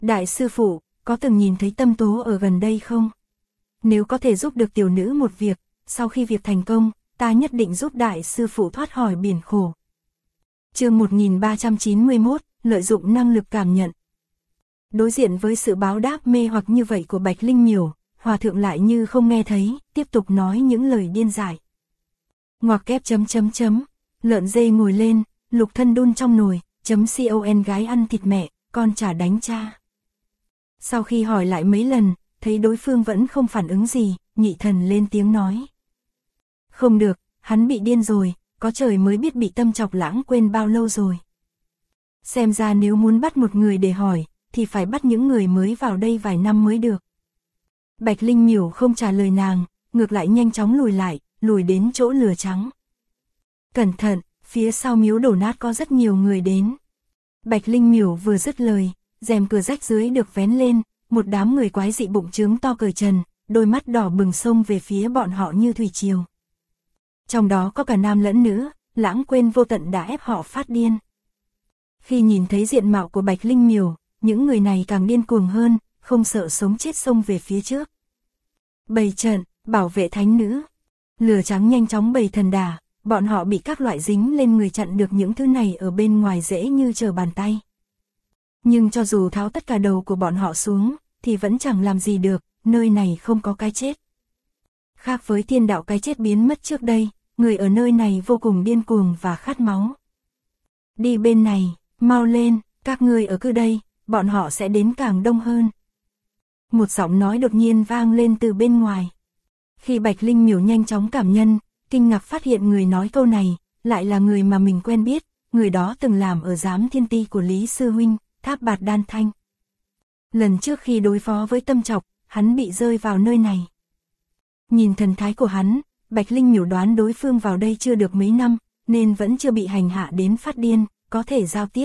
Đại sư phụ, có từng nhìn thấy Tâm Tố ở gần đây không? Nếu có thể giúp được tiểu nữ một việc, sau khi việc thành công, ta nhất định giúp đại sư phụ thoát khỏi biển khổ. Chương 1391, lợi dụng năng lực cảm nhận. Đối diện với sự báo đáp mê hoặc như vậy của Bạch Linh Miểu, Hòa thượng lại như không nghe thấy, tiếp tục nói những lời điên dại. Ngoặc kép ... Lợn dê ngồi lên, lục thân đun trong nồi, con gái ăn thịt mẹ, con chả đánh cha. Sau khi hỏi lại mấy lần, thấy đối phương vẫn không phản ứng gì, nhị thần lên tiếng nói. Không được, hắn bị điên rồi, có trời mới biết bị Tâm Chọc lãng quên bao lâu rồi. Xem ra nếu muốn bắt một người để hỏi, thì phải bắt những người mới vào đây vài năm mới được. Bạch Linh Miểu không trả lời nàng, ngược lại nhanh chóng lùi lại, lùi đến chỗ lửa trắng. Cẩn thận, phía sau miếu đổ nát có rất nhiều người đến. Bạch Linh Miểu vừa dứt lời, rèm cửa rách dưới được vén lên, một đám người quái dị bụng trướng to cởi trần, đôi mắt đỏ bừng xông về phía bọn họ như thủy triều. Trong đó có cả nam lẫn nữ, lãng quên vô tận đã ép họ phát điên. Khi nhìn thấy diện mạo của Bạch Linh Miểu, những người này càng điên cuồng hơn, không sợ sống chết xông về phía trước. Bày trận, bảo vệ thánh nữ. Lửa trắng nhanh chóng bày thần đả, bọn họ bị các loại dính lên người chặn được những thứ này ở bên ngoài dễ như trở bàn tay. Nhưng cho dù tháo tất cả đầu của bọn họ xuống, thì vẫn chẳng làm gì được, nơi này không có cái chết. Khác với thiên đạo cái chết biến mất trước đây, người ở nơi này vô cùng điên cuồng và khát máu. Đi bên này, mau lên, các ngươi ở cứ đây, bọn họ sẽ đến càng đông hơn. Một giọng nói đột nhiên vang lên từ bên ngoài. Khi Bạch Linh Miểu nhanh chóng cảm nhận, kinh ngạc phát hiện người nói câu này, lại là người mà mình quen biết, người đó từng làm ở giám thiên ti của Lý Sư Huynh, Tháp Bạt Đan Thanh. Lần trước khi đối phó với Tâm Chọc, hắn bị rơi vào nơi này. Nhìn thần thái của hắn, Bạch Linh Miểu đoán đối phương vào đây chưa được mấy năm, nên vẫn chưa bị hành hạ đến phát điên, có thể giao tiếp.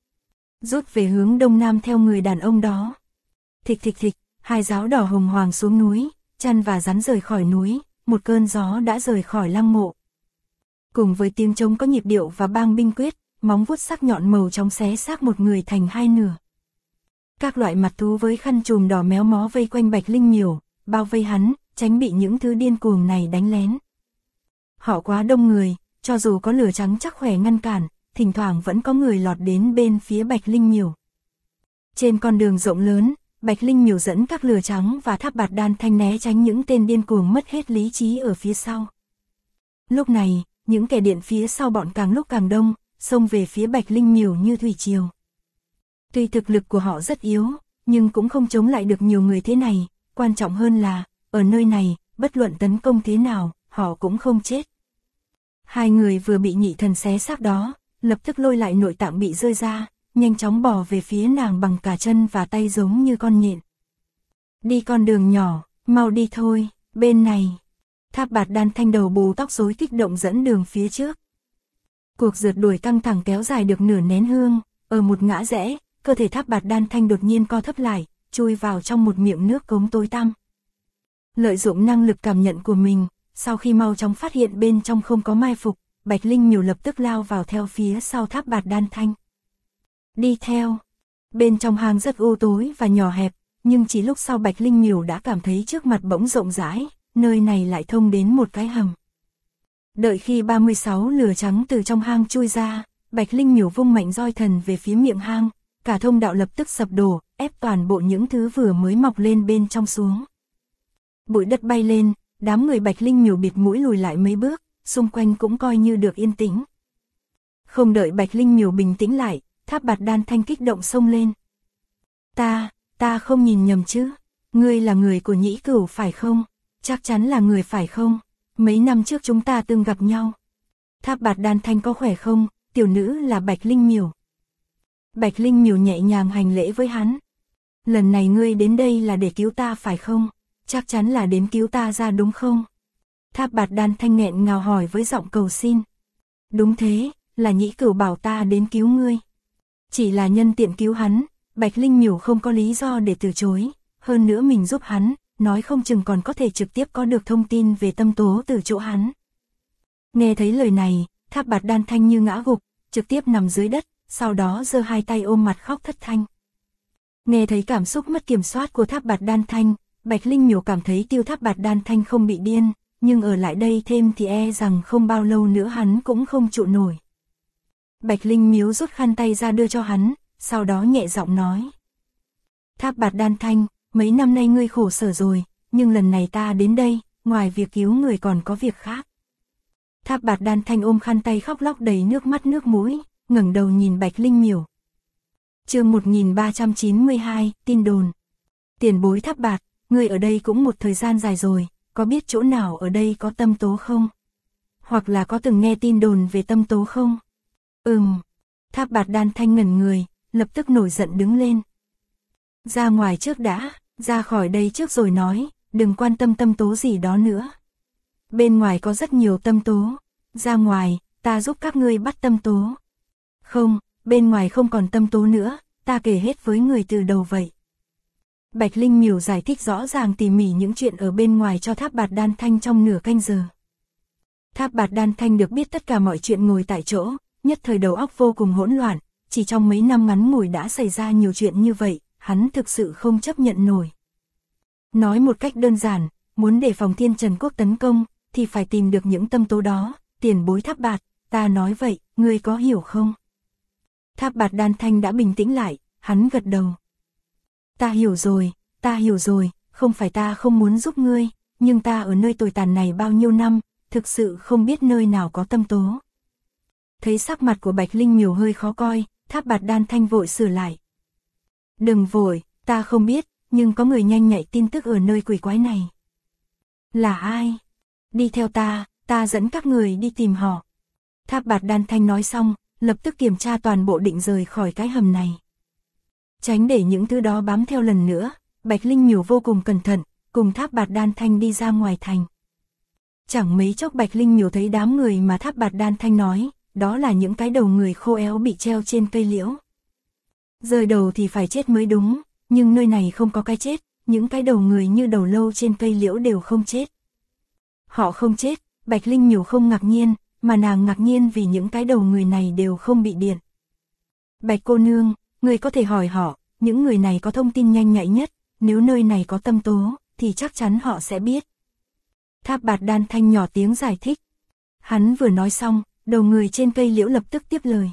Rút về hướng đông nam theo người đàn ông đó. Thịch thịch thịch, hai giáo đỏ hồng hoàng xuống núi, chăn và rắn rời khỏi núi, một cơn gió đã rời khỏi lăng mộ. Cùng với tiếng trống có nhịp điệu và bang binh quyết, móng vuốt sắc nhọn màu chóng xé xác một người thành hai nửa. Các loại mặt thú với khăn trùm đỏ méo mó vây quanh Bạch Linh Miểu, bao vây hắn, tránh bị những thứ điên cuồng này đánh lén. Họ quá đông người, cho dù có lửa trắng chắc khỏe ngăn cản, thỉnh thoảng vẫn có người lọt đến bên phía Bạch Linh Miểu. Trên con đường rộng lớn, Bạch Linh Miểu dẫn các lửa trắng và Tháp Bạt Đan Thanh né tránh những tên điên cuồng mất hết lý trí ở phía sau. Lúc này, những kẻ điện phía sau bọn càng lúc càng đông, xông về phía Bạch Linh Miểu như thủy triều. Tuy thực lực của họ rất yếu, nhưng cũng không chống lại được nhiều người thế này, quan trọng hơn là, ở nơi này, bất luận tấn công thế nào, họ cũng không chết. Hai người vừa bị nhị thần xé xác đó, lập tức lôi lại nội tạng bị rơi ra, nhanh chóng bò về phía nàng bằng cả chân và tay giống như con nhện. Đi con đường nhỏ, mau đi thôi, bên này. Tháp Bạt Đan Thanh đầu bù tóc rối kích động dẫn đường phía trước. Cuộc rượt đuổi căng thẳng kéo dài được nửa nén hương, ở một ngã rẽ, cơ thể Tháp Bạt Đan Thanh đột nhiên co thấp lại, chui vào trong một miệng nước cống tối tăm. Lợi dụng năng lực cảm nhận của mình, sau khi mau chóng phát hiện bên trong không có mai phục, Bạch Linh Miểu lập tức lao vào theo phía sau Tháp Bạt Đan Thanh. Đi theo. Bên trong hang rất u tối và nhỏ hẹp, nhưng chỉ lúc sau Bạch Linh Miểu đã cảm thấy trước mặt bỗng rộng rãi, nơi này lại thông đến một cái hầm. Đợi khi 36 lửa trắng từ trong hang chui ra, Bạch Linh Miểu vung mạnh roi thần về phía miệng hang, cả thông đạo lập tức sập đổ, ép toàn bộ những thứ vừa mới mọc lên bên trong xuống. Bụi đất bay lên, đám người Bạch Linh Miểu bịt mũi lùi lại mấy bước, xung quanh cũng coi như được yên tĩnh. Không đợi Bạch Linh Miểu bình tĩnh lại, Tháp Bạt Đan Thanh kích động xông lên. Ta không nhìn nhầm chứ, ngươi là người của Nhĩ Cửu phải không? Chắc chắn là người phải không? Mấy năm trước chúng ta từng gặp nhau. Tháp Bạt Đan Thanh có khỏe không? Tiểu nữ là Bạch Linh Miểu. Bạch Linh Miểu nhẹ nhàng hành lễ với hắn. Lần này ngươi đến đây là để cứu ta phải không? Chắc chắn là đến cứu ta ra đúng không? Tháp Bạt Đan Thanh nghẹn ngào hỏi với giọng cầu xin. Đúng thế, là Nhĩ Cửu bảo ta đến cứu ngươi. Chỉ là nhân tiện cứu hắn, Bạch Linh Miểu không có lý do để từ chối, hơn nữa mình giúp hắn, nói không chừng còn có thể trực tiếp có được thông tin về Tâm Tố từ chỗ hắn. Nghe thấy lời này, Tháp Bạt Đan Thanh như ngã gục, trực tiếp nằm dưới đất, sau đó giơ hai tay ôm mặt khóc thất thanh. Nghe thấy cảm xúc mất kiểm soát của Tháp Bạt Đan Thanh, Bạch Linh Miểu cảm thấy Tiêu Tháp Bạt Đan Thanh không bị điên, nhưng ở lại đây thêm thì e rằng không bao lâu nữa hắn cũng không trụ nổi. Bạch Linh Miếu rút khăn tay ra đưa cho hắn, sau đó nhẹ giọng nói. Tháp Bạt Đan Thanh, mấy năm nay ngươi khổ sở rồi, nhưng lần này ta đến đây, ngoài việc cứu người còn có việc khác. Tháp Bạt Đan Thanh ôm khăn tay khóc lóc đầy nước mắt nước mũi, ngẩng đầu nhìn Bạch Linh Miểu. Chương 1392, tin đồn. Tiền bối Tháp Bạt, ngươi ở đây cũng một thời gian dài rồi, có biết chỗ nào ở đây có tâm tố không? Hoặc là có từng nghe tin đồn về tâm tố không? Tháp Bạt Đan Thanh ngẩn người, lập tức nổi giận đứng lên. Ra ngoài trước đã, ra khỏi đây trước rồi nói, đừng quan tâm tâm tố gì đó nữa. Bên ngoài có rất nhiều tâm tố, ra ngoài, ta giúp các ngươi bắt tâm tố. Không, bên ngoài không còn tâm tố nữa, ta kể hết với người từ đầu vậy. Bạch Linh Miểu giải thích rõ ràng tỉ mỉ những chuyện ở bên ngoài cho Tháp Bạt Đan Thanh trong nửa canh giờ. Tháp Bạt Đan Thanh được biết tất cả mọi chuyện ngồi tại chỗ, nhất thời đầu óc vô cùng hỗn loạn, chỉ trong mấy năm ngắn ngủi đã xảy ra nhiều chuyện như vậy, hắn thực sự không chấp nhận nổi. Nói một cách đơn giản, muốn đề phòng Thiên Trần Quốc tấn công, thì phải tìm được những tâm tố đó, tiền bối Tháp Bạt, ta nói vậy, ngươi có hiểu không? Tháp Bạt Đan Thanh đã bình tĩnh lại, hắn gật đầu. Ta hiểu rồi, không phải ta không muốn giúp ngươi, nhưng ta ở nơi tồi tàn này bao nhiêu năm, thực sự không biết nơi nào có tâm tố. Thấy sắc mặt của Bạch Linh Miểu hơi khó coi, Tháp Bạt Đan Thanh vội sửa lại. Đừng vội, ta không biết, nhưng có người nhanh nhạy tin tức ở nơi quỷ quái này. Là ai? Đi theo ta dẫn các người đi tìm họ. Tháp Bạt Đan Thanh nói xong, lập tức kiểm tra toàn bộ định rời khỏi cái hầm này. Tránh để những thứ đó bám theo lần nữa, Bạch Linh Miểu vô cùng cẩn thận, cùng Tháp Bạt Đan Thanh đi ra ngoài thành. Chẳng mấy chốc Bạch Linh Miểu thấy đám người mà Tháp Bạt Đan Thanh nói, đó là những cái đầu người khô éo bị treo trên cây liễu. Rời đầu thì phải chết mới đúng, nhưng nơi này không có cái chết, những cái đầu người như đầu lâu trên cây liễu đều không chết. Họ không chết, Bạch Linh Miểu không ngạc nhiên, mà nàng ngạc nhiên vì những cái đầu người này đều không bị điện. Bạch cô nương, người có thể hỏi họ, những người này có thông tin nhanh nhạy nhất, nếu nơi này có tâm tố, thì chắc chắn họ sẽ biết. Tháp Bạt Đan Thanh nhỏ tiếng giải thích. Hắn vừa nói xong, đầu người trên cây liễu lập tức tiếp lời.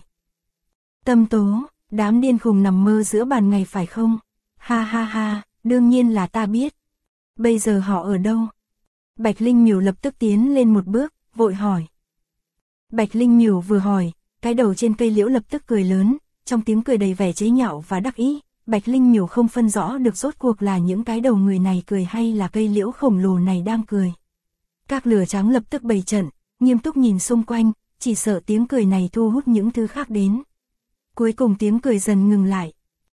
Tâm tố, đám điên khùng nằm mơ giữa ban ngày phải không? Ha ha ha, đương nhiên là ta biết. Bây giờ họ ở đâu? Bạch Linh Miểu lập tức tiến lên một bước, vội hỏi. Bạch Linh Miểu vừa hỏi, cái đầu trên cây liễu lập tức cười lớn, trong tiếng cười đầy vẻ chế nhạo và đắc ý. Bạch Linh Miểu không phân rõ được rốt cuộc là những cái đầu người này cười hay là cây liễu khổng lồ này đang cười. Các lửa trắng lập tức bày trận, nghiêm túc nhìn xung quanh, chỉ sợ tiếng cười này thu hút những thứ khác đến. Cuối cùng tiếng cười dần ngừng lại.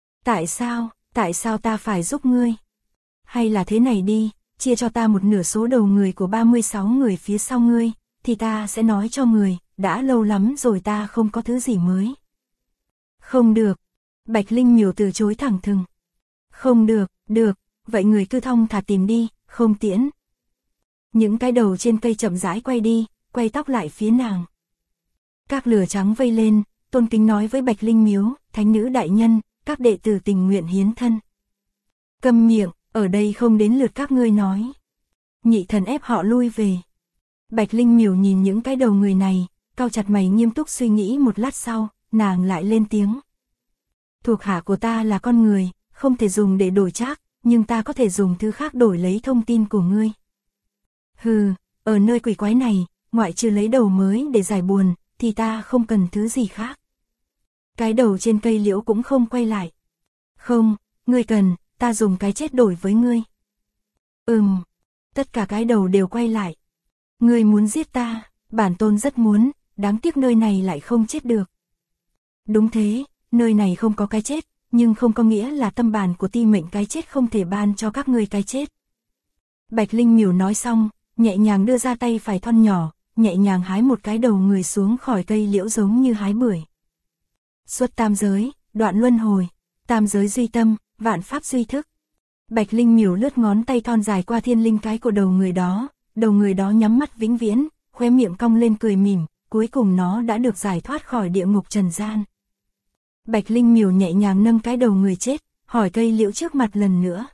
Tại sao ta phải giúp ngươi? Hay là thế này đi, chia cho ta một nửa số đầu người của 36 người phía sau ngươi, thì ta sẽ nói cho người, đã lâu lắm rồi ta không có thứ gì mới. Không được. Bạch Linh Miểu từ chối thẳng thừng. Không được, vậy người cứ thong thả tìm đi, không tiễn. Những cái đầu trên cây chậm rãi quay đi, quay tóc lại phía nàng. Các lửa trắng vây lên, tôn kính nói với Bạch Linh Miếu, thánh nữ đại nhân, các đệ tử tình nguyện hiến thân. Câm miệng, ở đây không đến lượt các ngươi nói. Nhị thần ép họ lui về. Bạch Linh Miểu nhìn những cái đầu người này, cau chặt mày nghiêm túc suy nghĩ một lát sau, nàng lại lên tiếng. Thuộc hạ của ta là con người, không thể dùng để đổi trác, nhưng ta có thể dùng thứ khác đổi lấy thông tin của ngươi. Hừ, ở nơi quỷ quái này, ngoại trừ lấy đầu mới để giải buồn, thì ta không cần thứ gì khác. Cái đầu trên cây liễu cũng không quay lại. Không, ngươi cần, ta dùng cái chết đổi với ngươi. Tất cả cái đầu đều quay lại. Ngươi muốn giết ta, bản tôn rất muốn, đáng tiếc nơi này lại không chết được. Đúng thế, nơi này không có cái chết, nhưng không có nghĩa là tâm bản của ti mệnh cái chết không thể ban cho các ngươi cái chết. Bạch Linh Miểu nói xong, nhẹ nhàng đưa ra tay phải thon nhỏ, nhẹ nhàng hái một cái đầu người xuống khỏi cây liễu giống như hái bưởi. Xuất tam giới, đoạn luân hồi, tam giới duy tâm, vạn pháp duy thức. Bạch Linh Miểu lướt ngón tay thon dài qua thiên linh cái của đầu người đó nhắm mắt vĩnh viễn, khóe miệng cong lên cười mỉm, cuối cùng nó đã được giải thoát khỏi địa ngục trần gian. Bạch Linh Miểu nhẹ nhàng nâng cái đầu người chết, hỏi cây liễu trước mặt lần nữa.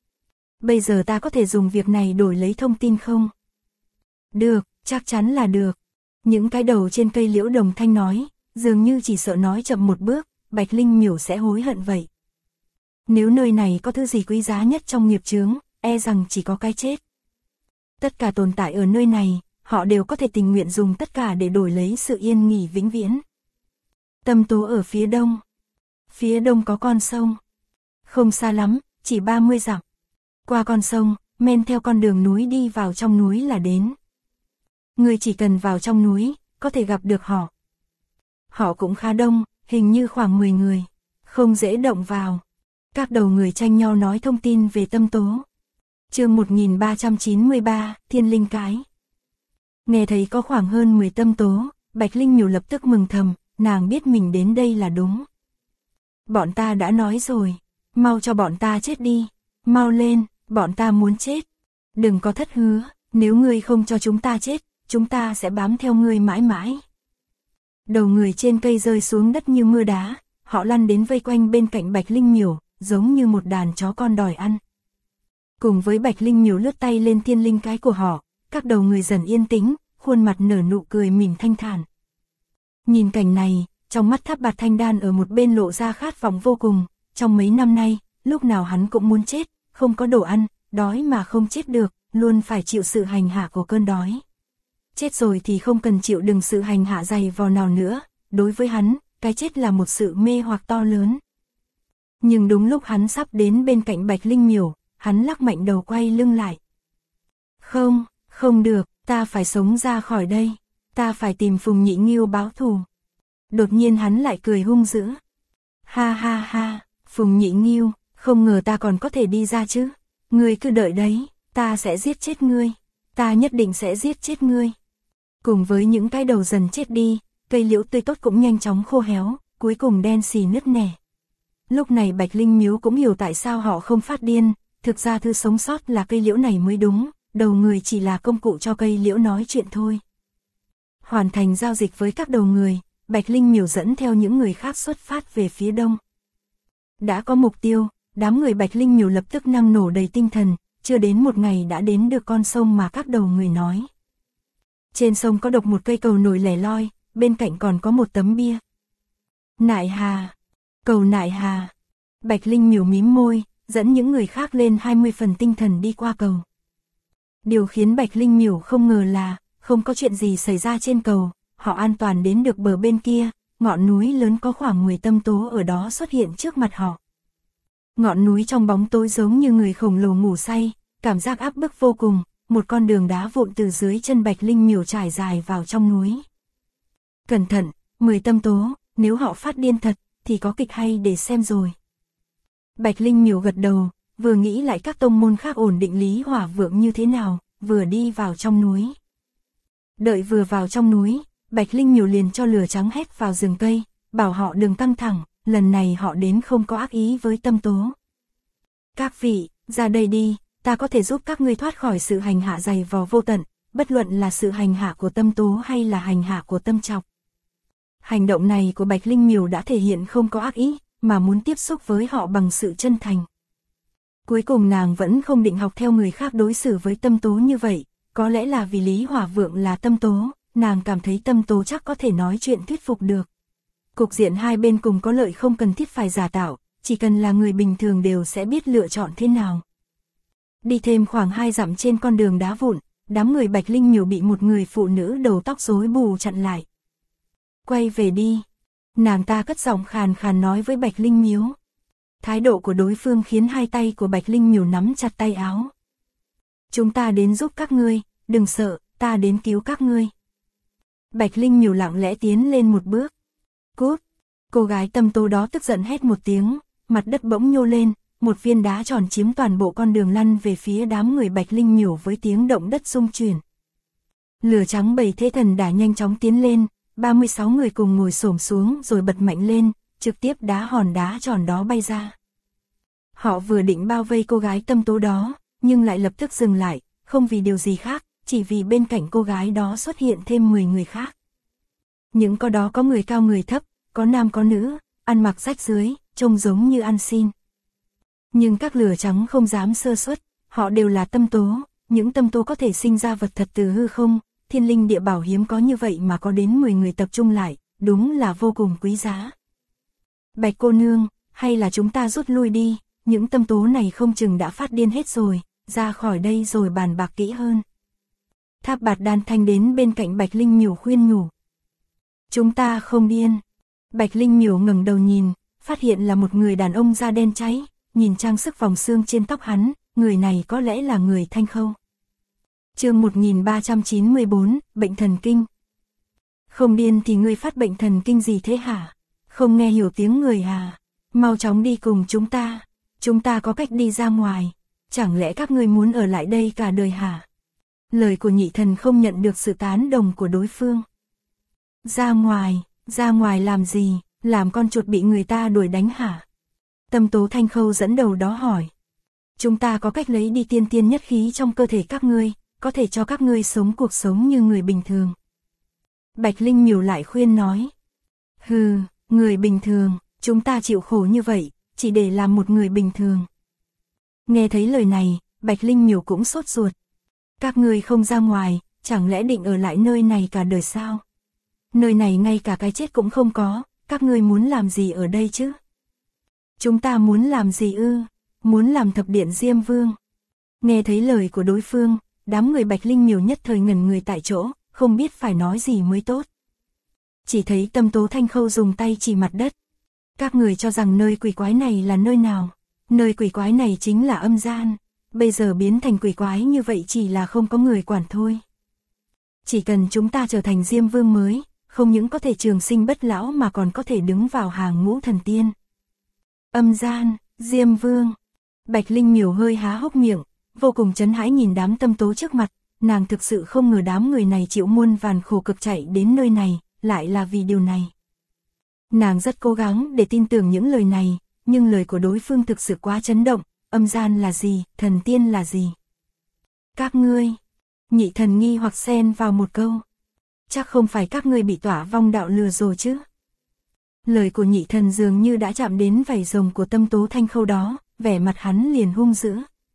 Bây giờ ta có thể dùng việc này đổi lấy thông tin không? Được, chắc chắn là được. Những cái đầu trên cây liễu đồng thanh nói, dường như chỉ sợ nói chậm một bước, Bạch Linh Miểu sẽ hối hận vậy. Nếu nơi này có thứ gì quý giá nhất trong nghiệp chướng, e rằng chỉ có cái chết. Tất cả tồn tại ở nơi này, họ đều có thể tình nguyện dùng tất cả để đổi lấy sự yên nghỉ vĩnh viễn. Tâm tố ở phía đông. Phía đông có con sông. Không xa lắm, chỉ 30 dặm. Qua con sông, men theo con đường núi đi vào trong núi là đến. Người chỉ cần vào trong núi, có thể gặp được họ. Họ cũng khá đông, hình như khoảng 10 người. Không dễ động vào. Các đầu người tranh nhau nói thông tin về tâm tố. Chương 1393, Thiên Linh Cái. Nghe thấy có khoảng hơn 10 tâm tố, Bạch Linh Miểu lập tức mừng thầm, nàng biết mình đến đây là đúng. Bọn ta đã nói rồi, mau cho bọn ta chết đi, mau lên, bọn ta muốn chết. Đừng có thất hứa, nếu ngươi không cho chúng ta chết, chúng ta sẽ bám theo ngươi mãi mãi. Đầu người trên cây rơi xuống đất như mưa đá, họ lăn đến vây quanh bên cạnh Bạch Linh Miểu, giống như một đàn chó con đòi ăn. Cùng với Bạch Linh Miểu lướt tay lên thiên linh cái của họ, các đầu người dần yên tĩnh, khuôn mặt nở nụ cười mỉm thanh thản. Nhìn cảnh này, trong mắt Tháp Bạt Thanh Đan ở một bên lộ ra khát vọng vô cùng, trong mấy năm nay, lúc nào hắn cũng muốn chết, không có đồ ăn, đói mà không chết được, luôn phải chịu sự hành hạ của cơn đói. Chết rồi thì không cần chịu đựng sự hành hạ dày vò nào nữa, đối với hắn, cái chết là một sự mê hoặc to lớn. Nhưng đúng lúc hắn sắp đến bên cạnh Bạch Linh Miểu, hắn lắc mạnh đầu quay lưng lại. Không, không được, ta phải sống ra khỏi đây, ta phải tìm Phùng Nhị Nghiêu báo thù. Đột nhiên hắn lại cười hung dữ. Ha ha ha, Phùng Nhị Nghiêu, không ngờ ta còn có thể đi ra chứ. Ngươi cứ đợi đấy, ta sẽ giết chết ngươi, ta nhất định sẽ giết chết ngươi. Cùng với những cái đầu dần chết đi, cây liễu tươi tốt cũng nhanh chóng khô héo, cuối cùng đen xì nứt nẻ. Lúc này Bạch Linh Miếu cũng hiểu tại sao họ không phát điên, thực ra thứ sống sót là cây liễu này mới đúng, đầu người chỉ là công cụ cho cây liễu nói chuyện thôi. Hoàn thành giao dịch với các đầu người, Bạch Linh Miểu dẫn theo những người khác xuất phát về phía đông. Đã có mục tiêu, đám người Bạch Linh Miểu lập tức năng nổ đầy tinh thần, chưa đến một ngày đã đến được con sông mà các đầu người nói. Trên sông có độc một cây cầu nổi lẻ loi, bên cạnh còn có một tấm bia. Nại Hà, cầu Nại Hà. Bạch Linh Miểu mím môi, dẫn những người khác lên 20 phần tinh thần đi qua cầu. Điều khiến Bạch Linh Miểu không ngờ là, không có chuyện gì xảy ra trên cầu, họ an toàn đến được bờ bên kia, ngọn núi lớn có khoảng 10 tâm tố ở đó xuất hiện trước mặt họ. Ngọn núi trong bóng tối giống như người khổng lồ ngủ say, cảm giác áp bức vô cùng, một con đường đá vụn từ dưới chân Bạch Linh Miểu trải dài vào trong núi. Cẩn thận, 10 tâm tố, nếu họ phát điên thật, thì có kịch hay để xem rồi. Bạch Linh Miểu gật đầu, vừa nghĩ lại các tông môn khác ổn định Lý Hỏa Vượng như thế nào, vừa đi vào trong núi. Đợi vừa vào trong núi, Bạch Linh Miểu liền cho lửa trắng hét vào rừng cây, bảo họ đừng căng thẳng, lần này họ đến không có ác ý với tâm tố. Các vị, ra đây đi, ta có thể giúp các ngươi thoát khỏi sự hành hạ dày vò vô tận, bất luận là sự hành hạ của tâm tố hay là hành hạ của tâm trọc. Hành động này của Bạch Linh Miểu đã thể hiện không có ác ý, mà muốn tiếp xúc với họ bằng sự chân thành. Cuối cùng nàng vẫn không định học theo người khác đối xử với tâm tố như vậy, có lẽ là vì Lý Hỏa Vượng là tâm tố, nàng cảm thấy tâm tố chắc có thể nói chuyện thuyết phục được. Cục diện hai bên cùng có lợi không cần thiết phải giả tạo, chỉ cần là người bình thường đều sẽ biết lựa chọn thế nào. Đi thêm khoảng 2 dặm trên con đường đá vụn, đám người Bạch Linh Miểu bị một người phụ nữ đầu tóc rối bù chặn lại. Quay về đi. Nàng ta cất giọng khàn khàn nói với Bạch Linh Miếu. Thái độ của đối phương khiến hai tay của Bạch Linh Miểu nắm chặt tay áo. Chúng ta đến giúp các ngươi, đừng sợ, ta đến cứu các ngươi. Bạch Linh Miểu lặng lẽ tiến lên một bước. Cút! Cô gái tâm tố đó tức giận hét một tiếng, mặt đất bỗng nhô lên, một viên đá tròn chiếm toàn bộ con đường lăn về phía đám người Bạch Linh Miểu với tiếng động đất rung chuyển. Lửa trắng bầy thế thần đã nhanh chóng tiến lên, 36 người cùng ngồi xổm xuống rồi bật mạnh lên, trực tiếp đá hòn đá tròn đó bay ra. Họ vừa định bao vây cô gái tâm tố đó, nhưng lại lập tức dừng lại, không vì điều gì khác, chỉ vì bên cạnh cô gái đó xuất hiện thêm 10 người khác. Những có đó có người cao người thấp, có nam có nữ, ăn mặc rách rưới, trông giống như ăn xin. Nhưng các lửa trắng không dám sơ suất, họ đều là tâm tố, những tâm tố có thể sinh ra vật thật từ hư không, thiên linh địa bảo hiếm có như vậy mà có đến 10 người tập trung lại, đúng là vô cùng quý giá. Bạch cô nương, hay là chúng ta rút lui đi, những tâm tố này không chừng đã phát điên hết rồi, ra khỏi đây rồi bàn bạc kỹ hơn. Tháp Bạt Đan Thanh đến bên cạnh Bạch Linh Miểu khuyên nhủ. Chúng ta không điên. Bạch Linh Miểu ngẩng đầu nhìn, phát hiện là một người đàn ông da đen cháy, nhìn trang sức vòng xương trên tóc hắn, người này có lẽ là người Thanh Khâu. Chương 1394, bệnh thần kinh. Không điên thì ngươi phát bệnh thần kinh gì thế hả? Không nghe hiểu tiếng người hả? Mau chóng đi cùng chúng ta có cách đi ra ngoài, chẳng lẽ các ngươi muốn ở lại đây cả đời hả? Lời của Nhị Thần không nhận được sự tán đồng của đối phương. Ra ngoài làm gì, làm con chuột bị người ta đuổi đánh hả? Tâm tố Thanh Khâu dẫn đầu đó hỏi. Chúng ta có cách lấy đi tiên tiên nhất khí trong cơ thể các ngươi, có thể cho các ngươi sống cuộc sống như người bình thường. Bạch Linh Miểu lại khuyên nói. Hừ, người bình thường, chúng ta chịu khổ như vậy, chỉ để làm một người bình thường. Nghe thấy lời này, Bạch Linh Miểu cũng sốt ruột. Các ngươi không ra ngoài, chẳng lẽ định ở lại nơi này cả đời sao? Nơi này ngay cả cái chết cũng không có, các ngươi muốn làm gì ở đây chứ? Chúng ta muốn làm gì ư? Muốn làm thập điện Diêm Vương. Nghe thấy lời của đối phương, đám người Bạch Linh Miểu nhất thời ngẩn người tại chỗ, không biết phải nói gì mới tốt. Chỉ thấy Tâm Tố Thanh Khâu dùng tay chỉ mặt đất. Các người cho rằng nơi quỷ quái này là nơi nào? Nơi quỷ quái này chính là âm gian. Bây giờ biến thành quỷ quái như vậy chỉ là không có người quản thôi. Chỉ cần chúng ta trở thành Diêm Vương mới, không những có thể trường sinh bất lão mà còn có thể đứng vào hàng ngũ thần tiên. Âm gian, Diêm Vương. Bạch Linh Miểu hơi há hốc miệng, vô cùng chấn hãi nhìn đám tâm tố trước mặt, nàng thực sự không ngờ đám người này chịu muôn vàn khổ cực chạy đến nơi này, lại là vì điều này. Nàng rất cố gắng để tin tưởng những lời này, nhưng lời của đối phương thực sự quá chấn động, âm gian là gì, thần tiên là gì? Các ngươi, Nhị Thần nghi hoặc xen vào một câu. Chắc không phải các ngươi bị Tỏa Vong đạo lừa rồi chứ? Lời của Nhị Thần dường như đã chạm đến vảy rồng của Tâm Tố Thanh Khâu đó, vẻ mặt hắn liền hung dữ.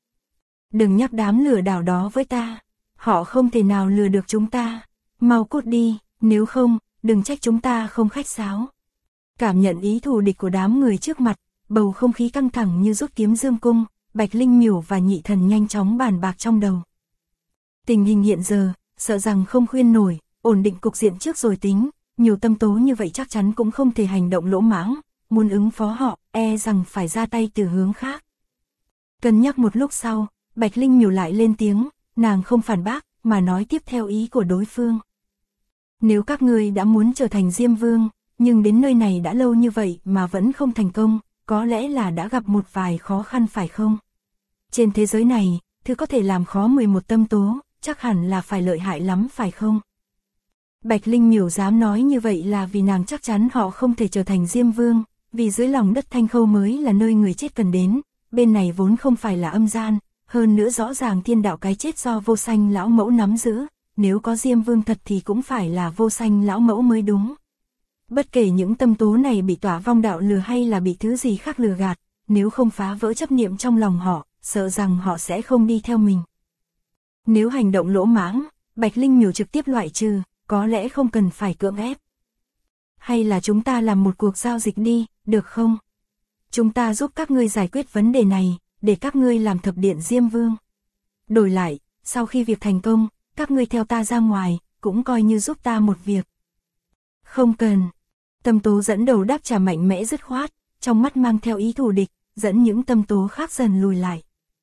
Đừng nhắc đám lừa đảo đó với ta, họ không thể nào lừa được chúng ta, mau cút đi, nếu không, đừng trách chúng ta không khách sáo. Cảm nhận ý thù địch của đám người trước mặt, bầu không khí căng thẳng như rút kiếm dương cung, Bạch Linh Miểu và Nhị Thần nhanh chóng bàn bạc trong đầu. Tình hình hiện giờ, sợ rằng không khuyên nổi, ổn định cục diện trước rồi tính, nhiều tâm tố như vậy chắc chắn cũng không thể hành động lỗ mãng, muốn ứng phó họ, e rằng phải ra tay từ hướng khác. Cân nhắc một lúc sau, Bạch Linh Miểu lại lên tiếng, nàng không phản bác, mà nói tiếp theo ý của đối phương. Nếu các ngươi đã muốn trở thành Diêm Vương, nhưng đến nơi này đã lâu như vậy mà vẫn không thành công, có lẽ là đã gặp một vài khó khăn phải không? Trên thế giới này, thứ có thể làm khó 11 tâm tố, chắc hẳn là phải lợi hại lắm phải không? Bạch Linh Miểu dám nói như vậy là vì nàng chắc chắn họ không thể trở thành Diêm Vương, vì dưới lòng đất Thanh Khâu mới là nơi người chết cần đến, bên này vốn không phải là âm gian, hơn nữa rõ ràng thiên đạo cái chết do Vô Sanh lão mẫu nắm giữ, nếu có Diêm Vương thật thì cũng phải là Vô Sanh lão mẫu mới đúng. Bất kể những tâm tố này bị Tỏa Vong đạo lừa hay là bị thứ gì khác lừa gạt, nếu không phá vỡ chấp niệm trong lòng họ, sợ rằng họ sẽ không đi theo mình. Nếu hành động lỗ mãng, Bạch Linh Miểu trực tiếp loại trừ, có lẽ không cần phải cưỡng ép. Hay là chúng ta làm một cuộc giao dịch đi, được không? Chúng ta giúp các ngươi giải quyết vấn đề này, để các ngươi làm thập điện Diêm Vương. Đổi lại, sau khi việc thành công, các ngươi theo ta ra ngoài, cũng coi như giúp ta một việc. Không cần. Tâm tố dẫn đầu đáp trả mạnh mẽ dứt khoát, trong mắt mang theo ý thù địch, dẫn những tâm tố khác dần lùi lại.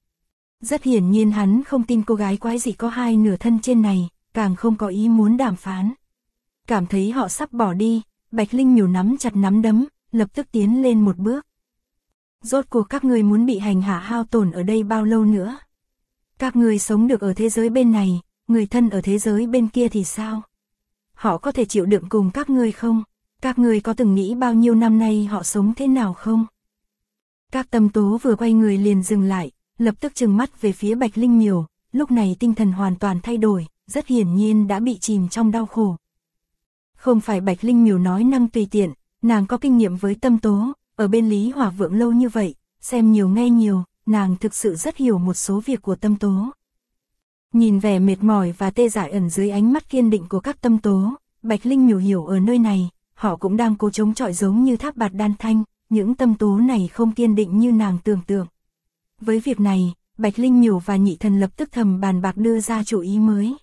Rất hiển nhiên hắn không tin cô gái quái dị có hai nửa thân trên này, càng không có ý muốn đàm phán. Cảm thấy họ sắp bỏ đi, Bạch Linh Miểu nắm chặt nắm đấm, lập tức tiến lên một bước. Rốt cuộc các ngươi muốn bị hành hạ hao tổn ở đây bao lâu nữa? Các ngươi sống được ở thế giới bên này, người thân ở thế giới bên kia thì sao? Họ có thể chịu đựng cùng các ngươi không? Các ngươi có từng nghĩ bao nhiêu năm nay họ sống thế nào không? Các tâm tố vừa quay người liền dừng lại, lập tức trừng mắt về phía Bạch Linh Miểu, lúc này tinh thần hoàn toàn thay đổi, rất hiển nhiên đã bị chìm trong đau khổ. Không phải Bạch Linh Miểu nói năng tùy tiện, nàng có kinh nghiệm với tâm tố, ở bên Lý Hỏa Vượng lâu như vậy, xem nhiều nghe nhiều, nàng thực sự rất hiểu một số việc của Tâm Tố. Nhìn vẻ mệt mỏi và tê dại ẩn dưới ánh mắt kiên định của các Tâm Tố, Bạch Linh Miểu hiểu ở nơi này, họ cũng đang cố chống chọi giống như tháp bạt đan thanh, những Tâm Tố này không kiên định như nàng tưởng tượng. Với việc này, Bạch Linh Miểu và Nhị Thần lập tức thầm bàn bạc đưa ra chủ ý mới.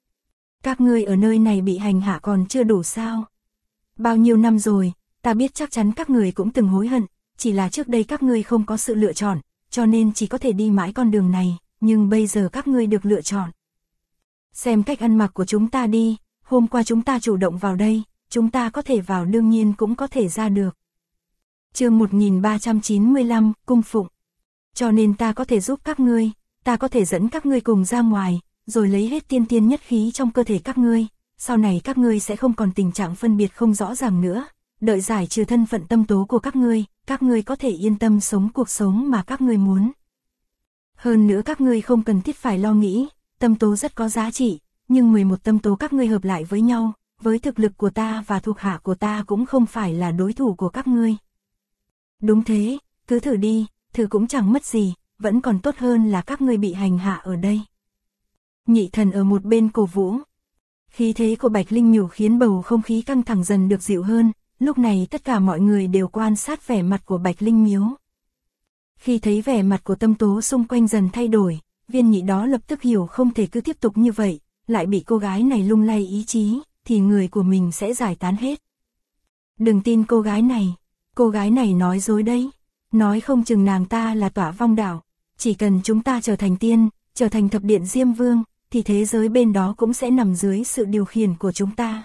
Các ngươi ở nơi này bị hành hạ còn chưa đủ sao? Bao nhiêu năm rồi, ta biết chắc chắn các người cũng từng hối hận, chỉ là trước đây các ngươi không có sự lựa chọn, cho nên chỉ có thể đi mãi con đường này, nhưng bây giờ các ngươi được lựa chọn. Xem cách ăn mặc của chúng ta đi, hôm qua chúng ta chủ động vào đây, chúng ta có thể vào đương nhiên cũng có thể ra được. Chương 1395, Cung Phụng. Cho nên ta có thể giúp các ngươi, ta có thể dẫn các ngươi cùng ra ngoài, rồi lấy hết tiên tiên nhất khí trong cơ thể các ngươi, sau này các ngươi sẽ không còn tình trạng phân biệt không rõ ràng nữa, đợi giải trừ thân phận Tâm Tố của các ngươi có thể yên tâm sống cuộc sống mà các ngươi muốn. Hơn nữa các ngươi không cần thiết phải lo nghĩ, Tâm Tố rất có giá trị, nhưng 11 Tâm Tố các ngươi hợp lại với nhau, với thực lực của ta và thuộc hạ của ta cũng không phải là đối thủ của các ngươi. Đúng thế, cứ thử đi, thử cũng chẳng mất gì, vẫn còn tốt hơn là các ngươi bị hành hạ ở đây. Nhị Thần ở một bên cổ vũ. Khí thế của Bạch Linh Miểu khiến bầu không khí căng thẳng dần được dịu hơn, lúc này tất cả mọi người đều quan sát vẻ mặt của Bạch Linh Miếu. Khi thấy vẻ mặt của Tâm Tố xung quanh dần thay đổi, Viên Nhị đó lập tức hiểu không thể cứ tiếp tục như vậy, lại bị cô gái này lung lay ý chí, thì người của mình sẽ giải tán hết. Đừng tin cô gái này nói dối đấy, nói không chừng nàng ta là tỏa vong đảo, chỉ cần chúng ta trở thành tiên, trở thành thập điện Diêm Vương, thì thế giới bên đó cũng sẽ nằm dưới sự điều khiển của chúng ta.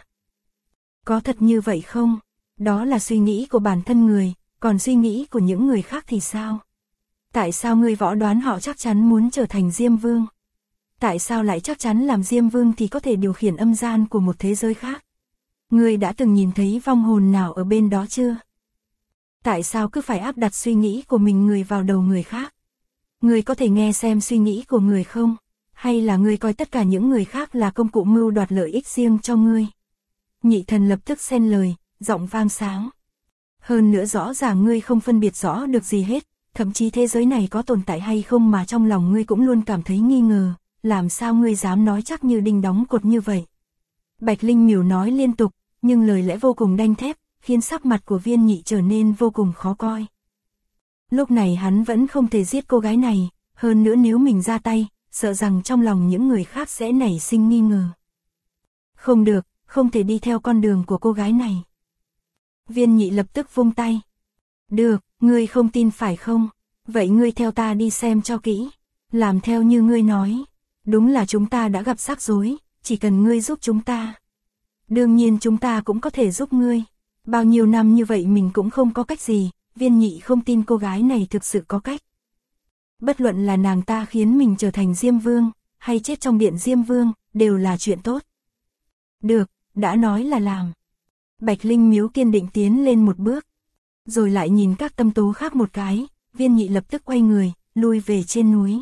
Có thật như vậy không? Đó là suy nghĩ của bản thân người, còn suy nghĩ của những người khác thì sao? Tại sao ngươi võ đoán họ chắc chắn muốn trở thành Diêm Vương? Tại sao lại chắc chắn làm Diêm Vương thì có thể điều khiển âm gian của một thế giới khác? Ngươi đã từng nhìn thấy vong hồn nào ở bên đó chưa? Tại sao cứ phải áp đặt suy nghĩ của mình vào đầu người khác? Ngươi có thể nghe xem suy nghĩ của người không? Hay là ngươi coi tất cả những người khác là công cụ mưu đoạt lợi ích riêng cho ngươi? Nhị Thần lập tức xen lời, giọng vang sáng. Hơn nữa rõ ràng ngươi không phân biệt rõ được gì hết, thậm chí thế giới này có tồn tại hay không mà trong lòng ngươi cũng luôn cảm thấy nghi ngờ, làm sao ngươi dám nói chắc như đinh đóng cột như vậy? Bạch Linh Miểu nói liên tục, nhưng lời lẽ vô cùng đanh thép, khiến sắc mặt của Viên Nhị trở nên vô cùng khó coi. Lúc này hắn vẫn không thể giết cô gái này, hơn nữa nếu mình ra tay, sợ rằng trong lòng những người khác sẽ nảy sinh nghi ngờ. Không được, không thể đi theo con đường của cô gái này. Viên Nhị lập tức vung tay. Được, ngươi không tin phải không? Vậy ngươi theo ta đi xem cho kỹ. Làm theo như ngươi nói. Đúng là chúng ta đã gặp rắc rối, chỉ cần ngươi giúp chúng ta. Đương nhiên chúng ta cũng có thể giúp ngươi. Bao nhiêu năm như vậy mình cũng không có cách gì, Viên Nhị không tin cô gái này thực sự có cách. Bất luận là nàng ta khiến mình trở thành Diêm Vương, hay chết trong điện Diêm Vương, đều là chuyện tốt. Được, đã nói là làm. Bạch Linh Miếu kiên định tiến lên một bước, rồi lại nhìn các Tâm Tố khác một cái, Viên Nhị lập tức quay người, lui về trên núi.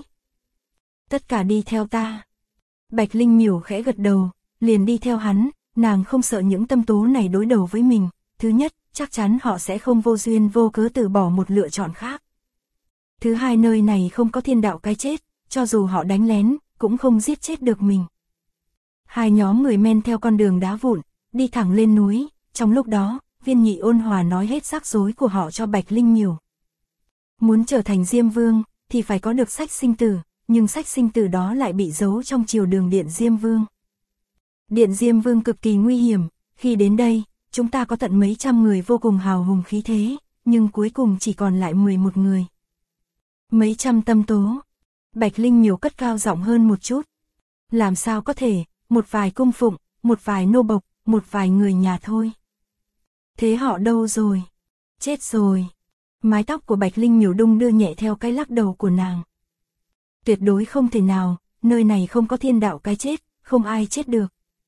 Tất cả đi theo ta. Bạch Linh Miểu khẽ gật đầu, liền đi theo hắn, nàng không sợ những Tâm Tố này đối đầu với mình, thứ nhất, chắc chắn họ sẽ không vô duyên vô cớ từ bỏ một lựa chọn khác. Thứ hai, nơi này không có thiên đạo cái chết, cho dù họ đánh lén, cũng không giết chết được mình. Hai nhóm người men theo con đường đá vụn, đi thẳng lên núi, trong lúc đó, Viên Nhị ôn hòa nói hết rắc rối của họ cho Bạch Linh Miểu. Muốn trở thành Diêm Vương, thì phải có được sách sinh tử, nhưng sách sinh tử đó lại bị giấu trong triều đường điện Diêm Vương. Điện Diêm Vương cực kỳ nguy hiểm, khi đến đây, chúng ta có tận mấy trăm người vô cùng hào hùng khí thế, nhưng cuối cùng chỉ còn lại 11 người. Mấy trăm Tâm Tố. Bạch Linh Miểu cất cao giọng hơn một chút. Làm sao có thể, một vài cung phụng, một vài nô bộc, một vài người nhà thôi. Thế họ đâu rồi? Chết rồi. Mái tóc của Bạch Linh Miểu đung đưa nhẹ theo cái lắc đầu của nàng. Tuyệt đối không thể nào, nơi này không có thiên đạo cái chết, không ai chết được.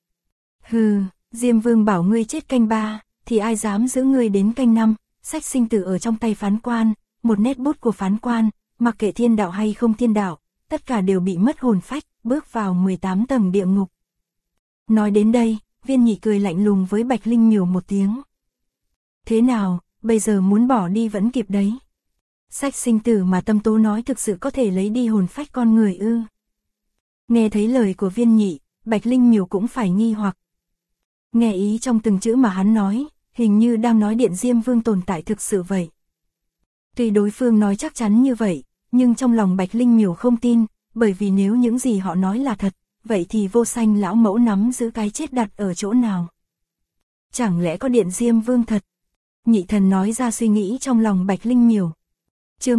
Hừ, Diêm Vương bảo ngươi chết canh 3, thì ai dám giữ ngươi đến canh 5, sách sinh tử ở trong tay phán quan, một nét bút của phán quan, mặc kệ thiên đạo hay không thiên đạo, tất cả đều bị mất hồn phách, bước vào 18 tầng địa ngục. Nói đến đây, Viên Nhị cười lạnh lùng với Bạch Linh Miểu một tiếng. Thế nào, bây giờ muốn bỏ đi vẫn kịp đấy. Sách sinh tử mà tâm tố nói thực sự có thể lấy đi hồn phách con người ư? Nghe thấy lời của Viên Nhị, Bạch Linh Miểu cũng phải nghi hoặc. Nghe ý trong từng chữ mà hắn nói, hình như đang nói Điện Diêm Vương tồn tại thực sự vậy. Tuy đối phương nói chắc chắn như vậy, nhưng trong lòng Bạch Linh Miểu không tin, bởi vì nếu những gì họ nói là thật, vậy thì Vô Sanh lão mẫu nắm giữ cái chết đặt ở chỗ nào? Chẳng lẽ có Điện Diêm Vương thật? Nhị thần nói ra suy nghĩ trong lòng Bạch Linh Miểu. Chương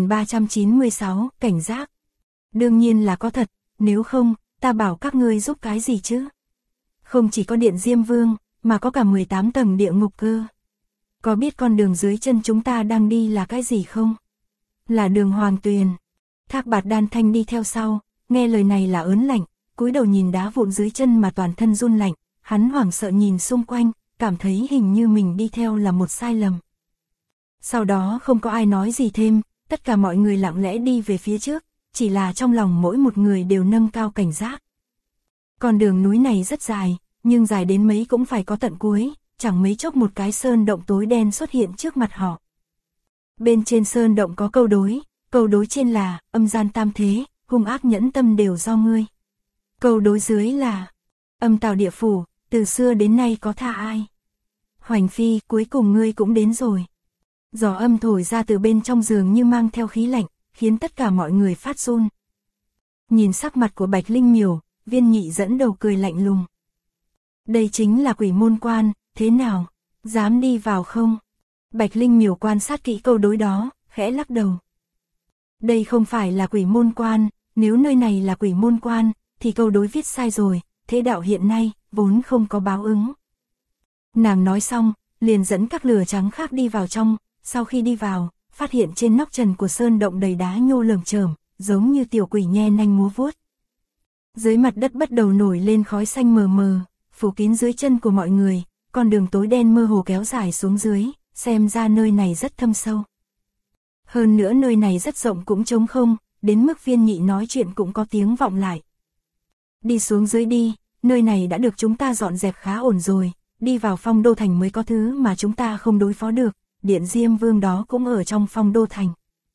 1396, cảnh giác. Đương nhiên là có thật, nếu không, ta bảo các ngươi giúp cái gì chứ? Không chỉ có Điện Diêm Vương, mà có cả 18 tầng địa ngục cơ. Có biết con đường dưới chân chúng ta đang đi là cái gì không? Là đường Hoàng Tuyền. Thác Bạt Đan Thanh đi theo sau, nghe lời này là ớn lạnh, cúi đầu nhìn đá vụn dưới chân mà toàn thân run lạnh, hắn hoảng sợ nhìn xung quanh, cảm thấy hình như mình đi theo là một sai lầm. Sau đó không có ai nói gì thêm, tất cả mọi người lặng lẽ đi về phía trước, chỉ là trong lòng mỗi một người đều nâng cao cảnh giác. Con đường núi này rất dài, nhưng dài đến mấy cũng phải có tận cuối, chẳng mấy chốc một cái sơn động tối đen xuất hiện trước mặt họ. Bên trên sơn động có câu đối trên là, âm gian tam thế, hung ác nhẫn tâm đều do ngươi. Câu đối dưới là, âm tào địa phủ, từ xưa đến nay có tha ai. Hoành Phi, cuối cùng ngươi cũng đến rồi. Gió âm thổi ra từ bên trong giường như mang theo khí lạnh, khiến tất cả mọi người phát run. Nhìn sắc mặt của Bạch Linh Miểu, Viên Nhị dẫn đầu cười lạnh lùng. Đây chính là Quỷ Môn Quan, thế nào, dám đi vào không? Bạch Linh Miểu quan sát kỹ câu đối đó, khẽ lắc đầu. Đây không phải là Quỷ Môn Quan, nếu nơi này là Quỷ Môn Quan, thì câu đối viết sai rồi, thế đạo hiện nay, vốn không có báo ứng. Nàng nói xong, liền dẫn các lửa trắng khác đi vào trong, sau khi đi vào, phát hiện trên nóc trần của sơn động đầy đá nhô lởm chởm, giống như tiểu quỷ nhe nanh múa vuốt. Dưới mặt đất bắt đầu nổi lên khói xanh mờ mờ, phủ kín dưới chân của mọi người, con đường tối đen mơ hồ kéo dài xuống dưới, xem ra nơi này rất thâm sâu. Hơn nữa nơi này rất rộng cũng trống không, đến mức Viên Nhị nói chuyện cũng có tiếng vọng lại. Đi xuống dưới đi, nơi này đã được chúng ta dọn dẹp khá ổn rồi, đi vào Phong Đô Thành mới có thứ mà chúng ta không đối phó được, Điện Diêm Vương đó cũng ở trong Phong Đô Thành.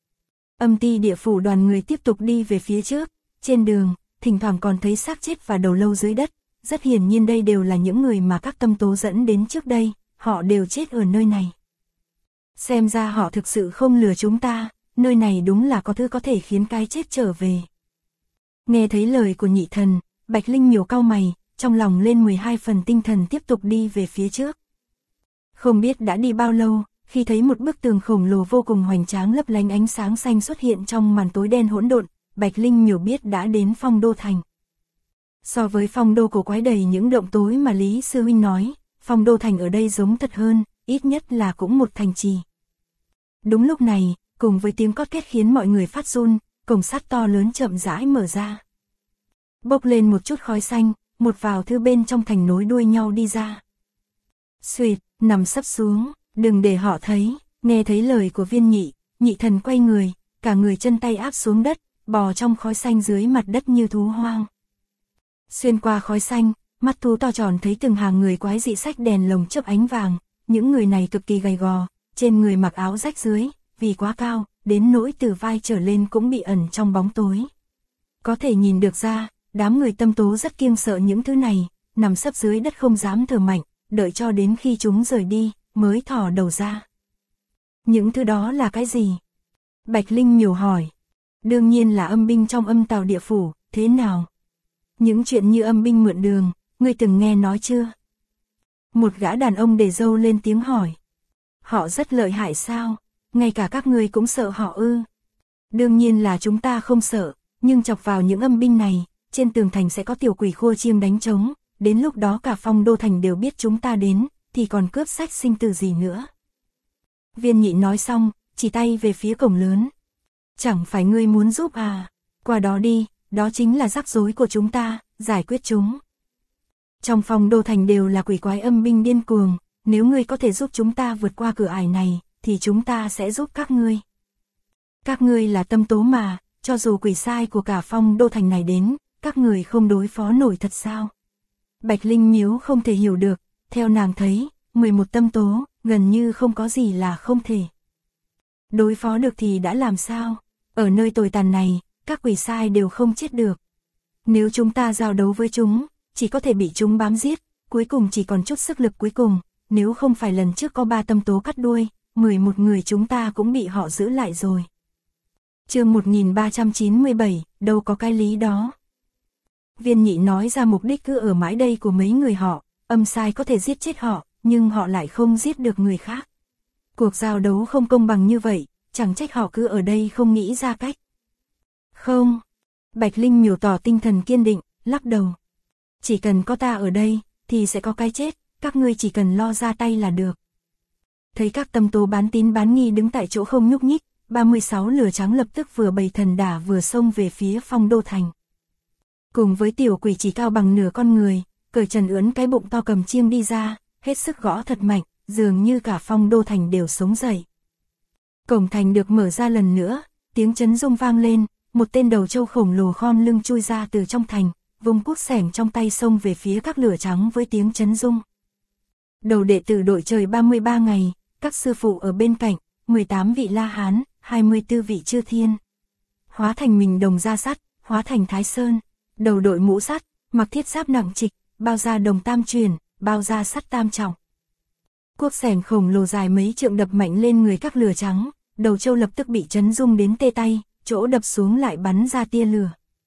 Âm Ti địa phủ đoàn người tiếp tục đi về phía trước, trên đường, thỉnh thoảng còn thấy xác chết và đầu lâu dưới đất, rất hiển nhiên đây đều là những người mà các tâm tố dẫn đến trước đây, họ đều chết ở nơi này. Xem ra họ thực sự không lừa chúng ta, nơi này đúng là có thứ có thể khiến cái chết trở về. Nghe thấy lời của nhị thần, Bạch Linh Miểu cau mày, trong lòng lên 12 phần tinh thần tiếp tục đi về phía trước. Không biết đã đi bao lâu, khi thấy một bức tường khổng lồ vô cùng hoành tráng lấp lánh ánh sáng xanh xuất hiện trong màn tối đen hỗn độn, Bạch Linh Miểu biết đã đến Phong Đô Thành. So với Phong Đô cổ quái đầy những động tối mà Lý Sư Huynh nói, Phong Đô Thành ở đây giống thật hơn, ít nhất là cũng một thành trì. Đúng lúc này, cùng với tiếng cót két khiến mọi người phát run, cổng sắt to lớn chậm rãi mở ra. Bốc lên một chút khói xanh, một vào thư bên trong thành nối đuôi nhau đi ra. Xuỵt, nằm sấp xuống, đừng để họ thấy, nghe thấy lời của Viên Nhị, nhị thần quay người, cả người chân tay áp xuống đất, bò trong khói xanh dưới mặt đất như thú hoang. Xuyên qua khói xanh, mắt thú to tròn thấy từng hàng người quái dị xách đèn lồng chớp ánh vàng, những người này cực kỳ gầy gò, trên người mặc áo rách dưới, vì quá cao, đến nỗi từ vai trở lên cũng bị ẩn trong bóng tối. Có thể nhìn được ra, đám người tâm tố rất kiêng sợ những thứ này, nằm sấp dưới đất không dám thở mạnh, đợi cho đến khi chúng rời đi, mới thò đầu ra. Những thứ đó là cái gì? Bạch Linh Miểu hỏi. Đương nhiên là âm binh trong Âm Tào địa phủ, thế nào? Những chuyện như âm binh mượn đường, ngươi từng nghe nói chưa? Một gã đàn ông để râu lên tiếng hỏi. Họ rất lợi hại sao? Ngay cả các ngươi cũng sợ họ ư? Đương nhiên là chúng ta không sợ, nhưng chọc vào những âm binh này, trên tường thành sẽ có tiểu quỷ khua chiêng đánh trống, đến lúc đó cả Phong Đô Thành đều biết chúng ta đến, thì còn cướp sách sinh tử gì nữa. Viên Nhị nói xong, chỉ tay về phía cổng lớn. Chẳng phải ngươi muốn giúp à? Qua đó đi, đó chính là rắc rối của chúng ta, giải quyết chúng. Trong Phong Đô Thành đều là quỷ quái âm binh điên cuồng, nếu ngươi có thể giúp chúng ta vượt qua cửa ải này, thì chúng ta sẽ giúp các ngươi. Các ngươi là tâm tố mà, cho dù quỷ sai của cả Phong Đô Thành này đến, các người không đối phó nổi thật sao? Bạch Linh Miếu không thể hiểu được, theo nàng thấy, 11 tâm tố, gần như không có gì là không thể. Đối phó được thì đã làm sao? Ở nơi tồi tàn này, các quỷ sai đều không chết được. Nếu chúng ta giao đấu với chúng, chỉ có thể bị chúng bám giết, cuối cùng chỉ còn chút sức lực cuối cùng, nếu không phải lần trước có 3 tâm tố cắt đuôi, 11 người chúng ta cũng bị họ giữ lại rồi. Chương 1397, đâu có cái lý đó. Viên Nhị nói ra mục đích cứ ở mãi đây của mấy người họ, âm sai có thể giết chết họ, nhưng họ lại không giết được người khác. Cuộc giao đấu không công bằng như vậy, chẳng trách họ cứ ở đây không nghĩ ra cách. Không. Bạch Linh miểu tỏ tinh thần kiên định, lắc đầu. Chỉ cần có ta ở đây, thì sẽ có cái chết, các ngươi chỉ cần lo ra tay là được. Thấy các tâm tố bán tín bán nghi đứng tại chỗ không nhúc nhích, 36 lửa trắng lập tức vừa bày thần đả vừa xông về phía Phong Đô Thành. Cùng với tiểu quỷ chỉ cao bằng nửa con người, cởi trần ướn cái bụng to cầm chiêng đi ra, hết sức gõ thật mạnh, dường như cả Phong Đô Thành đều sống dậy. Cổng thành được mở ra lần nữa, tiếng chấn rung vang lên, một tên đầu trâu khổng lồ khom lưng chui ra từ trong thành, vung cuốc xẻng trong tay xông về phía các lửa trắng với tiếng chấn rung. Đầu đệ tử đội trời 33 ngày, các sư phụ ở bên cạnh, 18 vị La Hán, 24 vị Chư Thiên. Hóa thành mình đồng da sắt, hóa thành Thái Sơn, đầu đội mũ sắt, mặc thiết giáp nặng trịch, bao da đồng tam truyền, bao da sắt tam trọng. Cuốc xẻng khổng lồ dài mấy trượng đập mạnh lên người các lửa trắng, đầu trâu lập tức bị chấn rung đến tê tay, chỗ đập xuống lại bắn ra tia lửa.